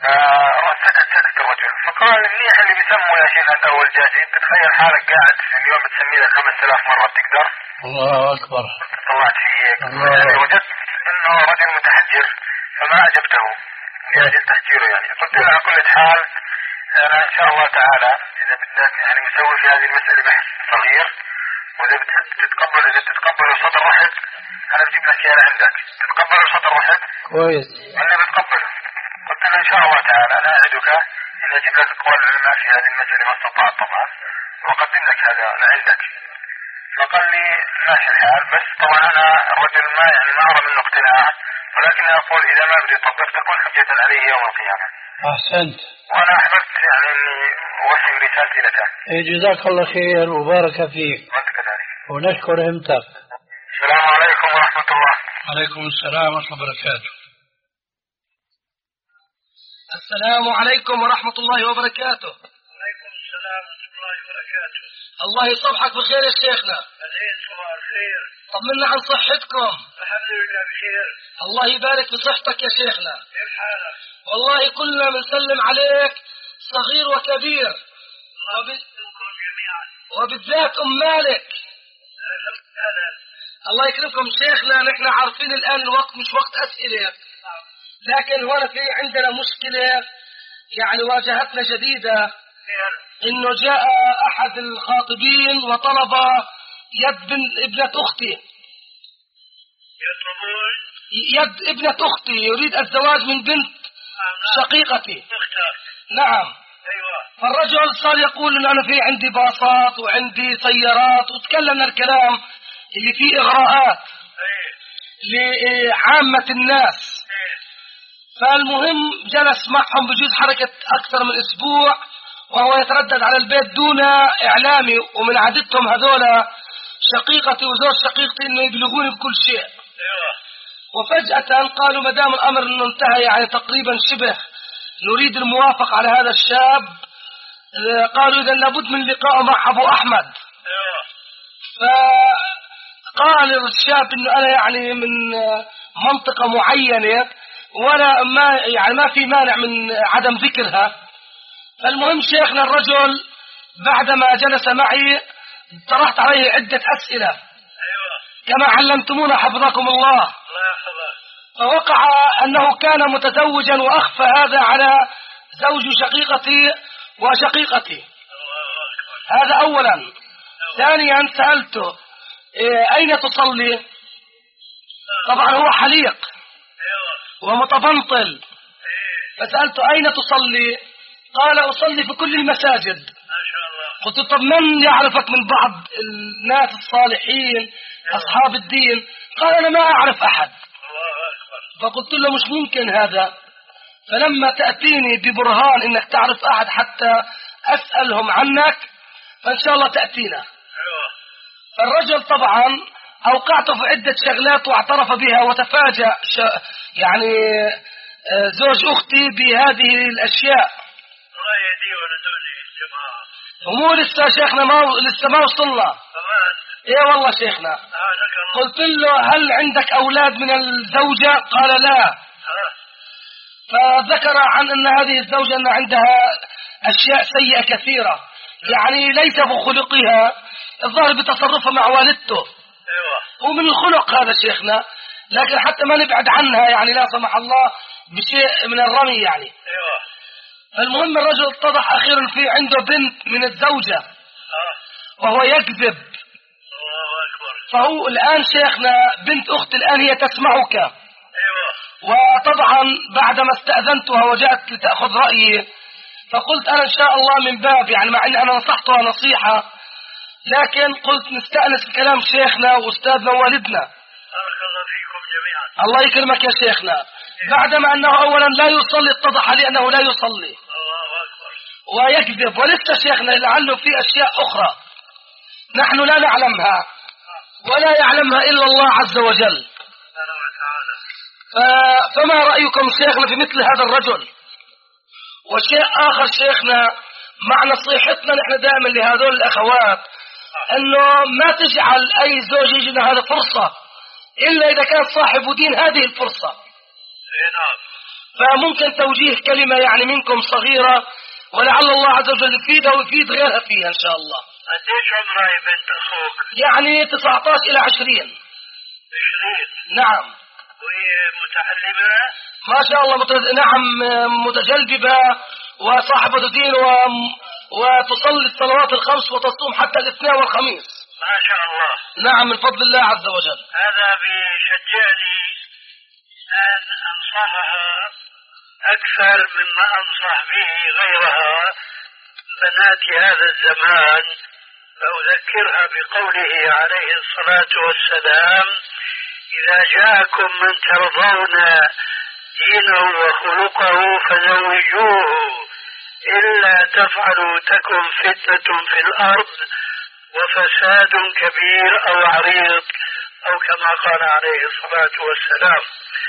آه سكت سكت الرجل. فقال منيح اللي بيسموا يا شيخ عند أول جاجي، تتخيل حالك قاعد في اليوم بتسمي لك خمس آلاف مرة بتقدر؟ الله أكبر. طلعت في هيك يعني وجدت إنه رجل متحجر فما أجبته لأجل تحجيره. يعني قلت له على كل حال أنا إن شاء الله تعالى إذا بدك يعني مسوي في هذه المسألة بحث صغير، وإذا بتتقبل إذا بتتقبل سطر واحد أنا بجيب لك إياه عندك. تتقبل سطر واحد؟ كويس. أنا بتقبله. قلت له إن شاء الله تعالى أنا أعدك إن أجيب لك أقوال العلماء في هذه المسألة ما استطعت طبعا، وأقدم لك هذا أنا عندك. فقال لي ماشي الحال، بس طبعا أنا الرجل ما يعني ما أرى منه اقتناع، ولكن أقول إذا ما بدي أطبق تكون حجة عليه يوم القيامة. أحسنت. وأنا أحببت يعني إني أوصل رسالتي لك. إيه جزاك الله خير وبارك فيك. وأنت كذلك. ونشكر همتك. السلام عليكم ورحمة الله. عليكم السلام ورحمة الله وبركاته. السلام عليكم ورحمة الله وبركاته. وعليكم السلام ورحمة الله وبركاته. الله يصبحك بخير يا شيخنا. العيد صباح الخير. طمنا عن صحتكم. الحمد لله بخير. الله يبارك في صحتك يا شيخنا. كيف حالك؟ والله كلنا بنسلم عليك صغير وكبير، وب... وبالذات أم مالك. الله يكرمكم شيخنا، نحن عارفين الآن الوقت مش وقت أسئلة، لكن هنا في عندنا مشكلة يعني واجهتنا جديدة، إنه جاء أحد الخاطبين وطلب يد ابنة أختي، يد ابنة أختي، يريد الزواج من بنت شقيقتي. نعم. فالرجل صار يقول إن أنا في عندي باصات وعندي سيارات، وتكلم الكلام اللي فيه إغراءات لعامة الناس. فالمهم جلس معهم بجوز حركة أكثر من أسبوع وهو يتردد على البيت دون إعلامي، ومن عادتهم هذولا شقيقتي وزوج شقيقتي إنه يبلغوني بكل شيء. وفجأة قالوا ما دام الأمر إنه انتهى يعني تقريبا شبه نريد الموافقة على هذا الشاب، قالوا إذا لابد من لقاء مع أبو أحمد. فقال الشاب إنه أنا يعني من منطقة معينة ولا ما يعني ما في مانع من عدم ذكرها. فالمهم شيخنا الرجل بعدما جلس معي طرحت عليه عدة أسئلة كما علمتمونا حفظكم الله. فوقع أنه كان متزوجا وأخفى هذا على زوج شقيقتي وشقيقتي. هذا أولا. ثانيا سألته أين تصلي؟ طبعا هو حليق ومتبنطل. فسألته أين تصلي؟ قال أصلي في كل المساجد. قلت طب من يعرفك من بعض الناس الصالحين أصحاب الدين؟ قال أنا ما أعرف أحد. فقلت له مش ممكن هذا، فلما تأتيني ببرهان إنك تعرف أحد حتى أسألهم عنك فإن شاء الله تأتينا. فالرجل طبعا أوقعته في عدة شغلات واعترف بها، وتفاجأ يعني زوج أختي بهذه الأشياء. ومو لسه شيخنا ما لسه ما وصلنا. ايه والله شيخنا. قلت له هل عندك أولاد من الزوجة؟ قال لا. فذكر عن أن هذه الزوجة أن عندها أشياء سيئة كثيرة، يعني ليس بخلقها، الظاهر بتصرفها مع والدته. ومن الخلق هذا شيخنا، لكن حتى ما نبعد عنها يعني لا سمح الله بشيء من الرمي يعني. فالمهم الرجل اتضح أخيرا في عنده بنت من الزوجة وهو يكذب. فهو الآن شيخنا بنت أختي الآن هي تسمعك. وطبعا بعدما استأذنتها وجاءت لتأخذ رأيي فقلت أنا إن شاء الله من باب يعني مع أن أنا نصحتها نصيحة، لكن قلت نستأنس بكلام شيخنا وأستاذنا ووالدنا. الله يكرمك يا شيخنا. بعدما أنه أولا لا يصلي اتضح لي أنه لا يصلي ويكذب، ولسه شيخنا لعله في أشياء أخرى نحن لا نعلمها ولا يعلمها إلا الله عز وجل. فما رأيكم شيخنا في مثل هذا الرجل؟ وشيء آخر شيخنا مع نصيحتنا نحن دائما لهذول الأخوات أنه ما تجعل أي زوج يجي هذا فرصة إلا إذا كان صاحب دين هذه الفرصة. فممكن توجيه كلمة يعني منكم صغيرة ولعل الله عز وجل يفيدها ويفيد غيرها فيها إن شاء الله. قديش عمرها يا بنت أخوك؟ يعني تسعة عشر إلى عشرين. عشرين؟ نعم. وهي متعلمة؟ ما شاء الله مت... نعم متجلبة وصاحبة دين و... وتصلي الصلوات الخمس وتصوم حتى الاثنين والخميس. ما شاء الله. نعم من فضل الله عز وجل. هذا بيشجعني أن أنصحها أكثر مما أنصح به غيرها بنات هذا الزمان، فأذكرها بقوله عليه الصلاة والسلام: إذا جاءكم من ترضون دينه وخلقه فزوجوه، إلا تفعلوا تكن فتنة في الأرض وفساد كبير أو عريض، أو كما قال عليه الصلاة والسلام.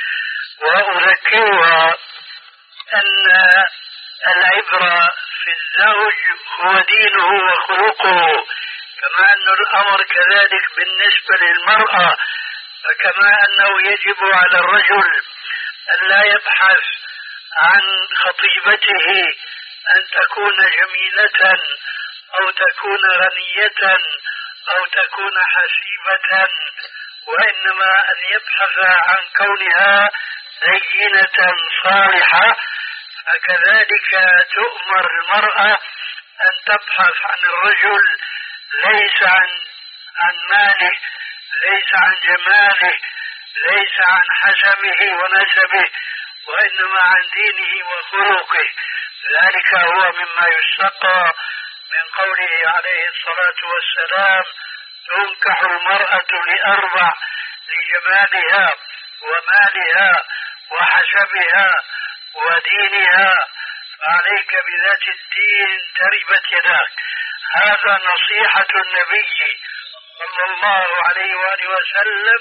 وأذكرها أن العبرة في الزوج هو دينه وخلقه، كما أن الأمر كذلك بالنسبة للمرأة، فكما أنه يجب على الرجل أن لا يبحث عن خطيبته أن تكون جميلة أو تكون غنية أو تكون حسيبة، وإنما أن يبحث عن كونها زينة صالحة. فكذلك تؤمر المرأة أن تبحث عن الرجل ليس عن عن ماله، ليس عن جماله، ليس عن حسبه ونسبه، وإنما عن دينه وخلقه. ذلك هو مما يستقى من قوله عليه الصلاة والسلام: تنكح المرأة لأربع: لجمالها ومالها وحسبها ودينها، فعليك بذات الدين تربت يداك. هذا نصيحة النبي صلى الله عليه وآله وسلم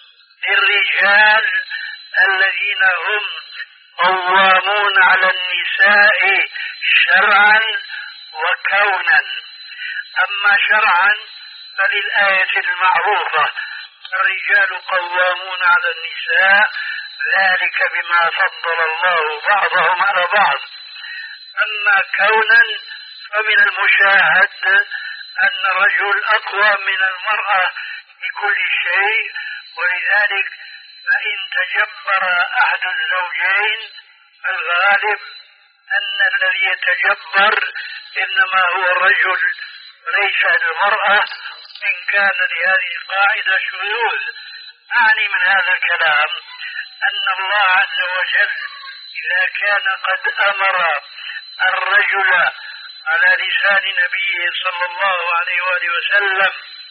للرجال الذين هم قوامون على النساء شرعا وكونا. أما شرعا فللآية المعروفة: الرجال قوامون على النساء، ذلك بما فضل الله بعضهم على بعض. أما كونا فمن المشاهد أن الرجل أقوى من المرأة بكل شيء، ولذلك فإن تجبر أحد الزوجين الغالب أن الذي يتجبر إنما هو الرجل وليس المرأة، إن كان لهذه القاعدة شذوذ. أعني من هذا الكلام أن الله عز وجل إذا كان قد أمر الرجل على لسان نبيه صلى الله عليه وآله وسلم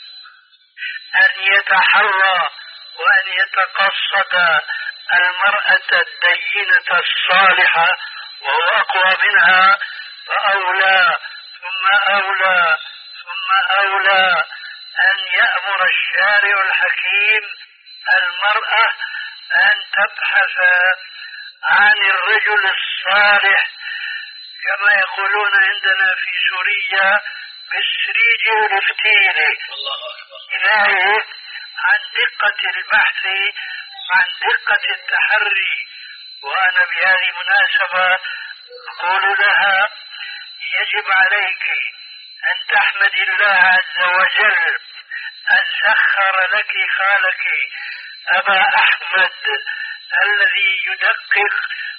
أن يتحرى وأن يتقصد المرأة الدينة الصالحة وهو أقوى منها، فأولى ثم أولى ثم أولى أن يأمر الشارع الحكيم المرأة أن تبحث عن الرجل الصالح، كما يقولون عندنا في سوريا بالسريج والفتيل، إلهي عن دقة البحث، عن دقة التحري. وأنا بهذه المناسبة أقول لها: يجب عليك أن تحمد الله عز وجل أن سخر لك خالك أبا أحمد الذي يدقق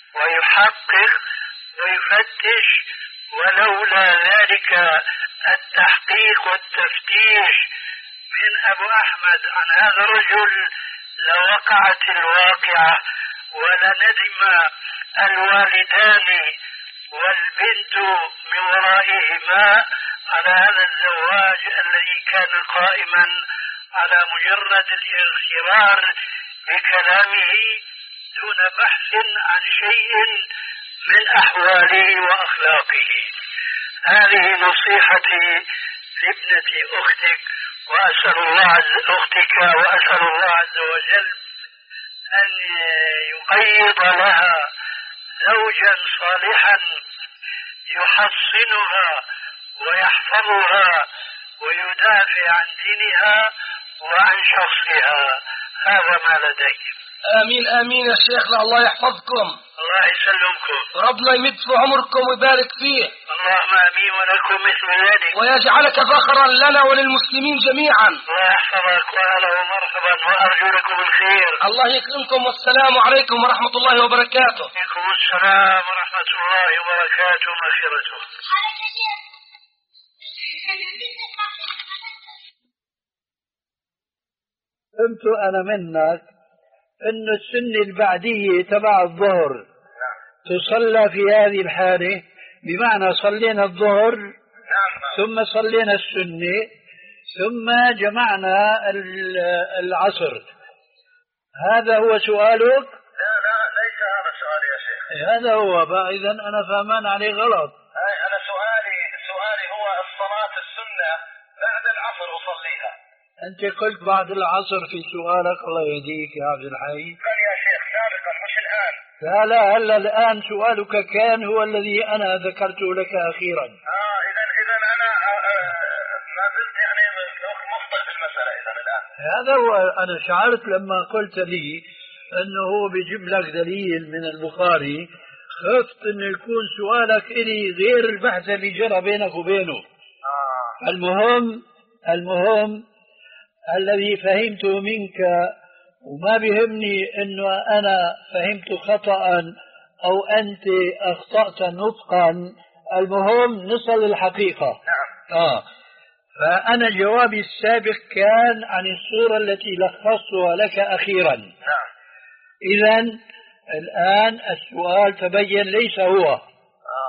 ويحقق ويفتش، ولولا ذلك التحقيق والتفتيش من أبو أحمد عن هذا الرجل لوقعت الواقعة ولندم الوالدان والبنت من ورائهما على هذا الزواج الذي كان قائما على مجرد الاغترار بكلامه دون بحث عن شيء من أحواله وأخلاقه. هذه نصيحتي لابنة أختك، وأسأل الله عز أختك وأسأل الله عز وجل أن يقيض لها زوجا صالحا يحصنها ويحفظها ويدافع عن دينها وعن شخصها. هذا ما لدي. آمين آمين يا شيخنا، الله يحفظكم. الله يسلمكم. ربنا يمد في عمركم ويبارك فيه. اللهم آمين ولكم مثل ذلك. ويجعلك فخرا لنا وللمسلمين جميعا. الله يحفظك وأهلا ومرحبا وأرجو لكم الخير. الله يكرمكم، والسلام عليكم ورحمة الله وبركاته. وعليكم السلام ورحمة الله وبركاته ومغفرته. فهمت أنا منك أن السنة البعدية تبع الظهر تصلى في هذه الحالة، بمعنى صلينا الظهر ثم صلينا السنة ثم جمعنا العصر. هذا هو سؤالك؟ لا لا ليس هذا سؤالي يا شيخ. هذا هو بقى، إذا أنا فهمان عليه غلط. أنا سؤالي سؤالي هو الصلاة السنة بعد العصر أصليها. أنت قلت بعد العصر في سؤالك، الله يهديك يا عبد الحي. قال يا شيخ سابقا مش الآن. لا لا هلا الآن سؤالك كان هو الذي أنا ذكرته لك أخيرا. آه إذا إذا أنا ما زلت يعني مخطئ في المسألة إذا الآن. هذا هو، أنا شعرت لما قلت لي أنه هو بيجيب لك دليل من البخاري، خفت أنه يكون سؤالك إلي غير البحث اللي جرى بينك وبينه. آه. المهم المهم الذي فهمته منك، وما بيهمني أنه أنا فهمت خطأ أو أنت أخطأت نطقا، المهم نصل الحقيقة. نعم. آه. فأنا جوابي السابق كان عن الصورة التي لخصتها لك أخيرا. نعم. إذن الآن السؤال تبين ليس هو. آه.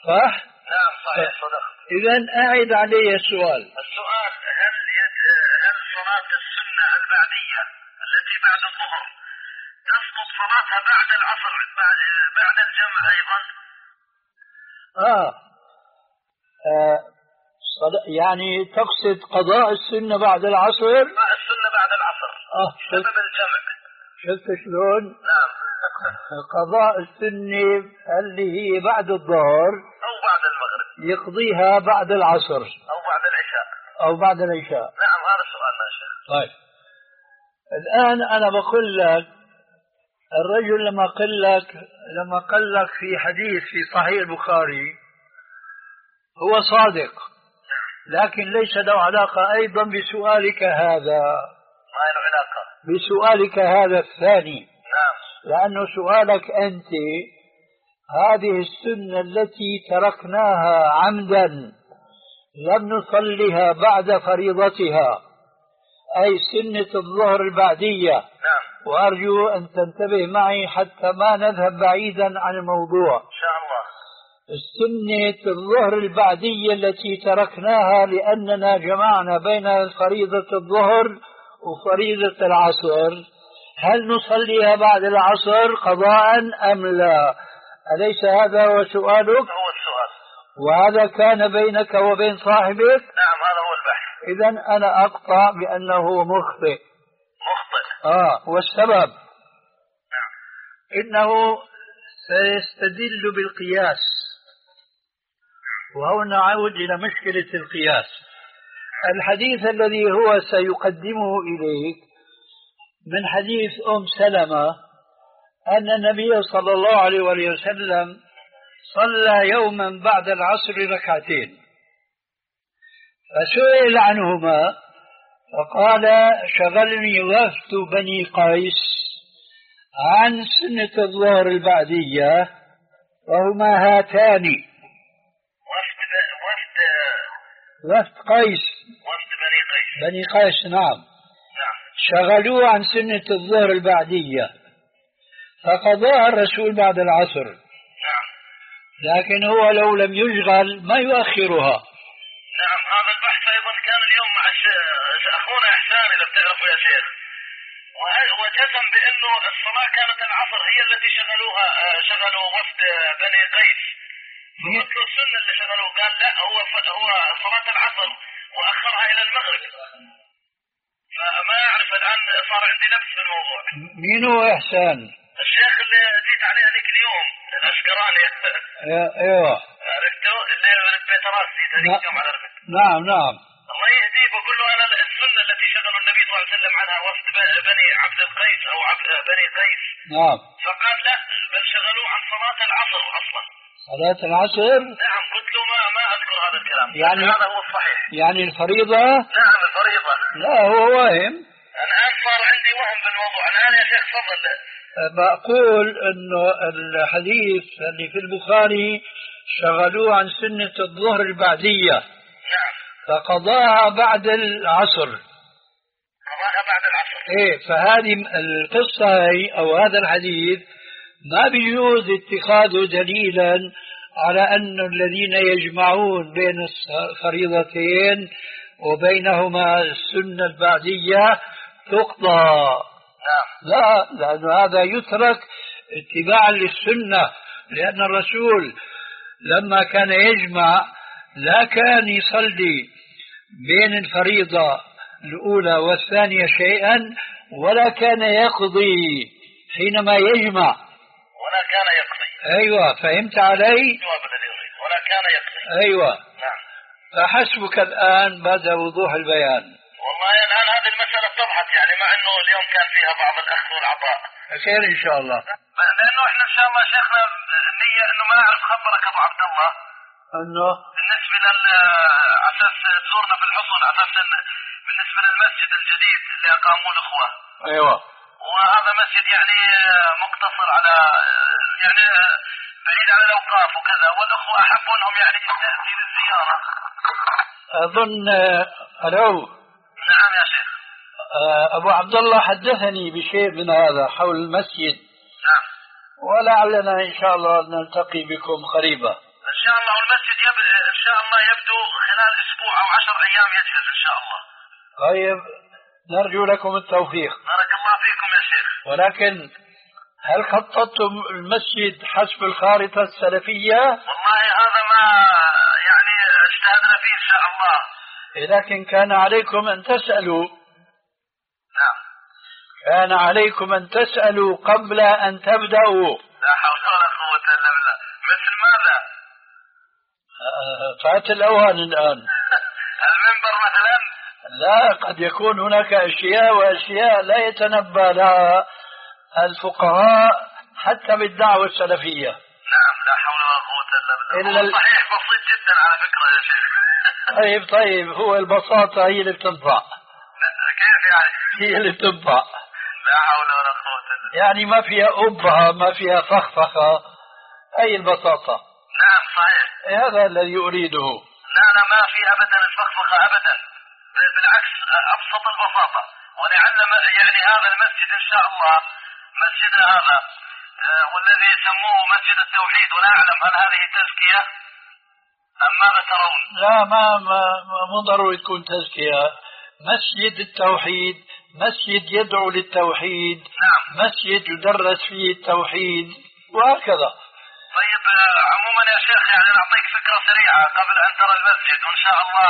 صح؟ نعم صحيح صدق. إذن أعد علي السؤال. السؤال هل يد... هل صلاة السنة البعدية التي بعد الظهر تسقط صلاتها بعد العصر بعد بعد الجمع أيضا؟ آه, آه. يعني تقصد قضاء السنة بعد العصر؟ السنة بعد العصر آه سبب الجمع. شفت شلون؟ نعم. قضاء السنة اللي هي بعد الظهر أو بعد المغرب يقضيها بعد العصر أو بعد العشاء أو بعد العشاء. نعم هذا سؤالنا يا شيخ. طيب الآن أنا بقول لك الرجل لما قال لك لما قال لك في حديث في صحيح البخاري هو صادق، لكن ليس له علاقة أيضا بسؤالك هذا، ما له علاقة بسؤالك هذا الثاني. نعم. لأنه سؤالك أنت هذه السنة التي تركناها عمدا لم نصلها بعد فريضتها، أي سنة الظهر البعدية. نعم. وأرجو أن تنتبه معي حتى ما نذهب بعيدا عن الموضوع. إن شاء الله. السنة الظهر البعدية التي تركناها لأننا جمعنا بين فريضة الظهر وفريضة العصر، هل نصليها بعد العصر قضاء أم لا؟ أليس هذا هو سؤالك؟ هو السؤال. وهذا كان بينك وبين صاحبك؟ نعم هذا هو البحث. إذن أنا أقطع بأنه مخطئ. مخطئ. آه والسبب نعم. إنه سيستدل بالقياس، وهو نعود إلى مشكلة القياس. الحديث الذي هو سيقدمه إليك من حديث أم سلمة أن النبي صلى الله عليه وسلم صلى يوما بعد العصر ركعتين، فسئل عنهما فقال شغلني وفد بني قيس عن سنة الظهر البعدية وهما هاتان. وفد وفد وفد قيس وفد بني قيس بني قيس نعم. نعم. شغلوه عن سنة الظهر البعدية فقضاها الرسول بعد العصر. نعم. لكن هو لو لم يشغل ما يؤخرها. نعم هذا البحث أيضا كان اليوم مع أخونا إحسان إذا بتعرفوا يا شيخ، وجزم بأنه الصلاة كانت العصر هي التي شغلوها شغلوا وفد بني قيس مثل السنة اللي شغلوه، قال لا هو هو صلاة العصر وأخرها إلى المغرب. فما أعرف الآن صار عندي لبس في الموضوع. مين هو إحسان؟ الشيخ اللي جيت عليه هذيك اليوم الأشقراني. ايوه عرفته اللي بيت راسي هذيك اليوم على رفت. نعم نعم. الله يهديه بقول له أنا السنة التي شغل النبي صلى الله عليه وسلم عنها وفد بني عبد القيس أو عبد بني قيس. نعم. فقال لا بل شغلوه عن صلاة العصر أصلا. صلاة العصر؟ نعم. قلت له ما ما أذكر هذا الكلام. يعني هذا هو الصحيح. يعني الفريضة؟ نعم الفريضة. لا هو واهم. الآن صار عندي وهم بالموضوع. الآن يا شيخ تفضل. بقول انه الحديث اللي في البخاري شغلوه عن سنة الظهر البعدية. نعم. فقضاها بعد العصر. قضاها بعد العصر. ايه فهذه القصة هي او هذا الحديث ما بيجوز اتخاذه دليلا على أن الذين يجمعون بين الفريضتين وبينهما السنة البعدية تقضى. لا، لأن هذا يترك اتباعا للسنة، لأن الرسول لما كان يجمع لا كان يصلي بين الفريضة الأولى والثانية شيئا، ولا كان يقضي حينما يجمع، ولا كان يقضي. أيوة فهمت علي؟ ولا كان يقضي. أيوة. نعم. فحسبك الآن بعد وضوح البيان. والله الآن هذه المسألة اتضحت، يعني مع أنه اليوم كان فيها بعض الأخذ والعطاء. خير إن شاء الله. لأنه إحنا إن شاء الله شيخنا النية أنه ما أعرف خبرك أبو عبد الله أنه بالنسبة لل أساس زورنا في الحصن، أساس بالنسبة للمسجد الجديد اللي أقاموه الأخوة. أيوة. وهذا مسجد يعني مقتصر على يعني بعيد عن الأوقاف وكذا، والأخوة أحبوا أنهم يعني تأتي للزيارة. أظن ألو. نعم يا شيخ. أبو عبد الله حدثني بشيء من هذا حول المسجد. نعم. ولعلنا إن شاء الله نلتقي بكم قريبا. إن شاء الله. والمسجد يب... إن شاء الله يبدو خلال أسبوع أو عشر أيام يجهز إن شاء الله. طيب نرجو لكم التوفيق. بارك الله فيكم يا شيخ. ولكن هل خططتم المسجد حسب الخارطة السلفية؟ والله هذا ما يعني اجتهدنا فيه إن شاء الله. لكن كان عليكم أن تسألوا. نعم. كان عليكم أن تسألوا قبل أن تبدأوا. لا حول ولا قوة إلا بالله. مثل ماذا؟ فات الأوان الآن. المنبر مثلا؟ لا، قد يكون هناك أشياء وأشياء لا يتنبأ لها الفقهاء حتى بالدعوة السلفية. نعم لا حول ولا قوة إلا بالله. إلا صحيح بسيط جدا على فكرة يا شيخ. طيب طيب هو البساطة هي اللي بتنفع. كيف يعني؟ هي اللي بتنفع. لا حول ولا قوة إلا بالله. يعني ما فيها أبهة، ما فيها فخفخة، أي البساطة. نعم صحيح. هذا الذي أريده. لا لا ما في أبدا الفخفخة أبدا، بالعكس أبسط البساطة. ولعل يعني هذا المسجد إن شاء الله مسجدنا هذا والذي يسموه مسجد التوحيد، ولا أعلم هل هذه تزكية أم ماذا ترون؟ لا ما ما مو ضروري تكون تزكية. مسجد التوحيد مسجد يدعو للتوحيد. نعم. مسجد يدرس فيه التوحيد وهكذا. طيب عموما يا شيخ يعني نعطيك فكرة سريعة قبل أن ترى المسجد، وإن شاء الله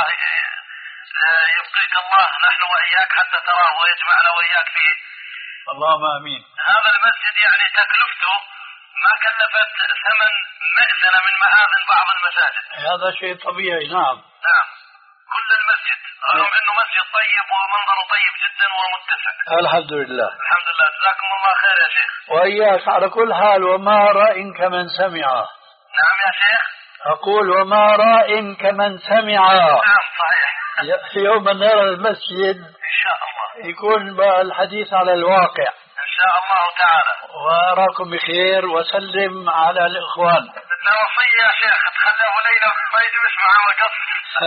يبقيك الله نحن وإياك حتى تراه ويجمعنا وإياك فيه. اللهم آمين. هذا المسجد يعني تكلفته ما كلفت ثمن مئذنة من مآذن بعض المساجد. هذا شيء طبيعي. نعم نعم كل المسجد رغم أنه مسجد طيب ومنظره طيب جدا ومتسع. الحمد لله. الحمد لله جزاكم الله خير يا شيخ. وإياك على كل حال. وما رأيك من سمع. نعم يا شيخ. أقول وما رأيك من سمع. نعم صحيح. يوم نرى المسجد إن شاء الله يكون الحديث على الواقع إن شاء الله تعالى. وأراكم بخير وسلم على الإخوان. بدنا وصية يا شيخ تخلوا ليلة ما يجلس معه مقص.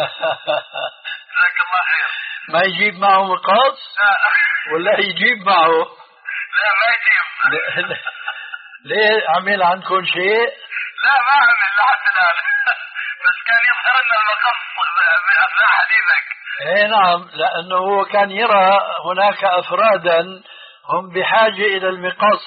جزاك الله خير. ما يجيب معه مقص ولا يجيب معه؟ لا ما يجيب. ليه عمل عندكم شيء؟ لا ما عمل لحد الآن. بس كان يظهر لنا المقص بأثناء حديثك. اي نعم، لأنه هو كان يرى هناك أفرادا هم بحاجة إلى المقص.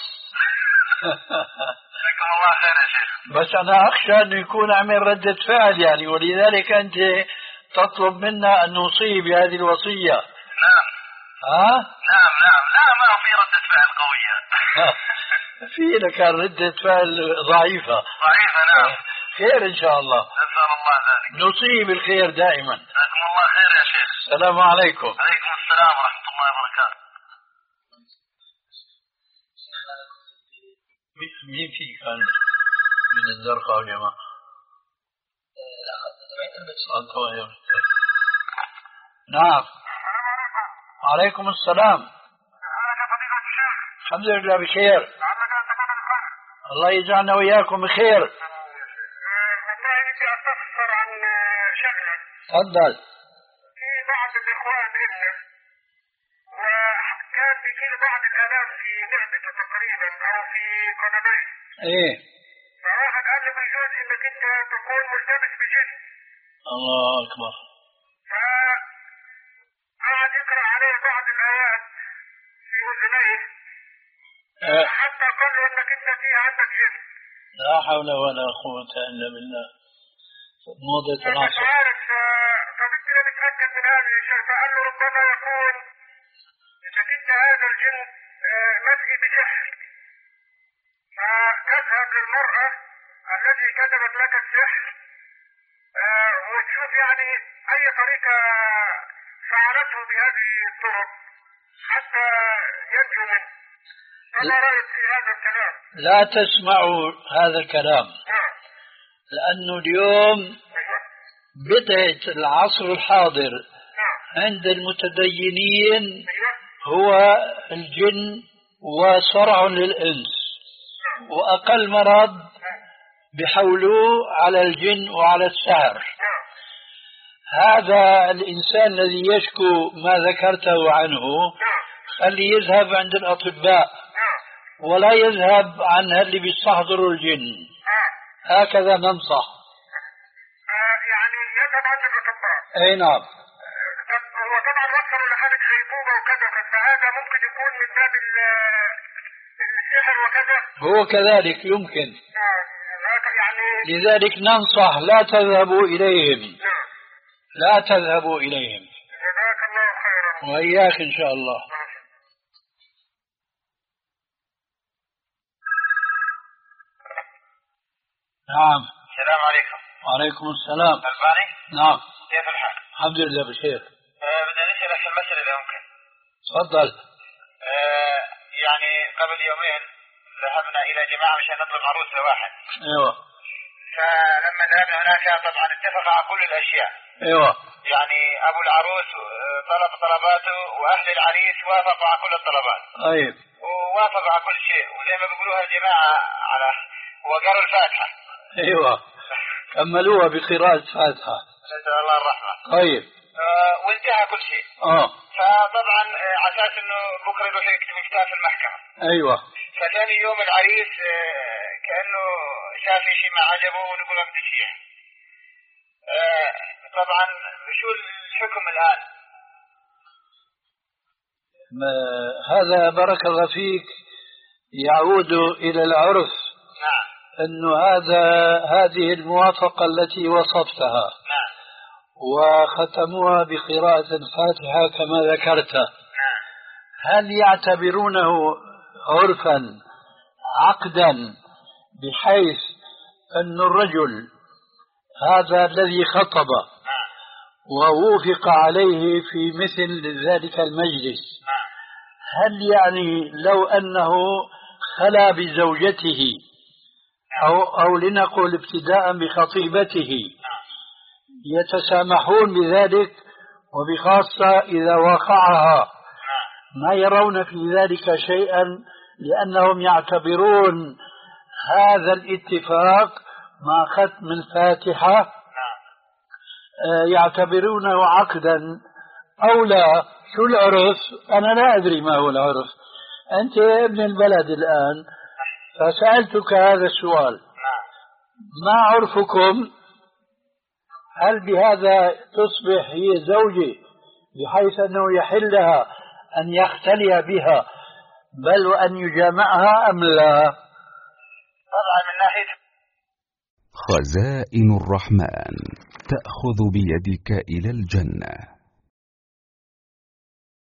جزاكم الله خير يا شيخ. بس أنا أخشى أنه يكون عمل ردة فعل يعني، ولذلك أنت تطلب منا أن نوصي بهذه الوصية. نعم. ها؟ نعم نعم. لا ما في ردة فعل قوية. في لك ردة فعل ضعيفة. ضعيفة نعم. خير إن شاء الله. نسأل الله ذلك. نصيب الخير دائما. جزاكم الله خير يا شيخ. السلام عليكم. عليكم السلام ورحمة الله وبركاته. مين في كان من الزرقاء يا جماعة؟ نعم. وعليكم السلام. الحمد لله بخير. الله يجعلنا وإياكم بخير. والله بدي أستفسر عن شغلة. تفضل. في بعض الإخوان إلنا وكان بيجيله بعض الآلام في لعبته تقريبا أو في قدميه. إيه. فواحد قال له بيجوز إنك أنت تكون ملتبس بجن. الله أكبر. فقعد يقرأ عليه بعض الآيات في أذنيه. أه. حتى قال له إنك أنت في عندك جن. لا حول ولا قوة إلا بالله. موضة العصر. مش عارف فبدنا نتأكد من هذا الشيء. فقال له ربما يكون إنك أنت هذا الجن مسجي بسحر. فتذهب للمرأة التي كتبت لك السحر وتشوف يعني أي طريقة فعلته بهذه الطرق حتى ينجو منه. فما رأيك في هذا الكلام؟ لا تسمعوا هذا الكلام. لأنه اليوم بدأت العصر الحاضر عند المتدينين هو الجن وصرع للإنس، وأقل مرض بحولوه على الجن وعلى السحر. هذا الإنسان الذي يشكو ما ذكرته عنه خلي يذهب عند الأطباء ولا يذهب عن اللي بيستحضروا الجن. هكذا ننصح. اي نعم. هو طبعا وصلوا لحالة غيبوبة وكذا، فهذا ممكن يكون من باب السحر وكذا. هو كذلك يمكن. يعني لذلك ننصح لا تذهبوا إليهم. لا تذهبوا إليهم. جزاك الله خيرا. وإياك إن شاء الله. نعم. السلام عليكم. وعليكم السلام. ألباني؟ نعم. كيف الحال؟ الحمد لله بخير. أه بدنا نسألك في المسألة إذا ممكن. تفضل. أه يعني قبل يومين ذهبنا إلى جماعة مشان نطلب عروس لواحد. أيوة. فلما ذهبنا هناك طبعا اتفق على كل الأشياء. أيوة. يعني أبو العروس طلب طلباته وأهل العريس وافقوا على كل الطلبات. طيب. ووافقوا على كل شيء، وزي ما بيقولوها الجماعة على وقروا الفاتحة. أيوة. كملوها بقراءة الفاتحة. نسأل الله الرحمة. طيب. آه وانتهى كل شيء. اه. فطبعا على اساس انه بكره يروح يكتب كتاب في المحكمة. ايوه. فثاني يوم العريس آه كأنه شاف شيء ما عجبه ونقول له بدي شيء. آه طبعا شو الحكم الآن؟ هذا بارك الله فيك يعود إلى العرف. نعم. أنه هذا هذه الموافقة التي وصفتها. نعم. وختموها بقراءة الفاتحة كما ذكرت. نعم. هل يعتبرونه عرفا عقدا بحيث أن الرجل هذا الذي خطب ووافق عليه في مثل ذلك المجلس، هل يعني لو أنه خلا بزوجته أو, أو لنقل ابتداء بخطيبته يتسامحون بذلك، وبخاصة إذا وقعها ما يرون في ذلك شيئا لأنهم يعتبرون هذا الاتفاق مع ختم الفاتحة يعتبرونه عقدا أو لا؟ شو العرف؟ أنا لا أدري ما هو العرف. أنت ابن البلد الآن، فسألتك هذا السؤال، ما عرفكم؟ هل بهذا تصبح هي زوجة بحيث أنه يحل لها أن يختلي بها بل وأن يجامعها أم لا؟ طبعا من ناحية خزائن الرحمن تأخذ بيدك إلى الجنة.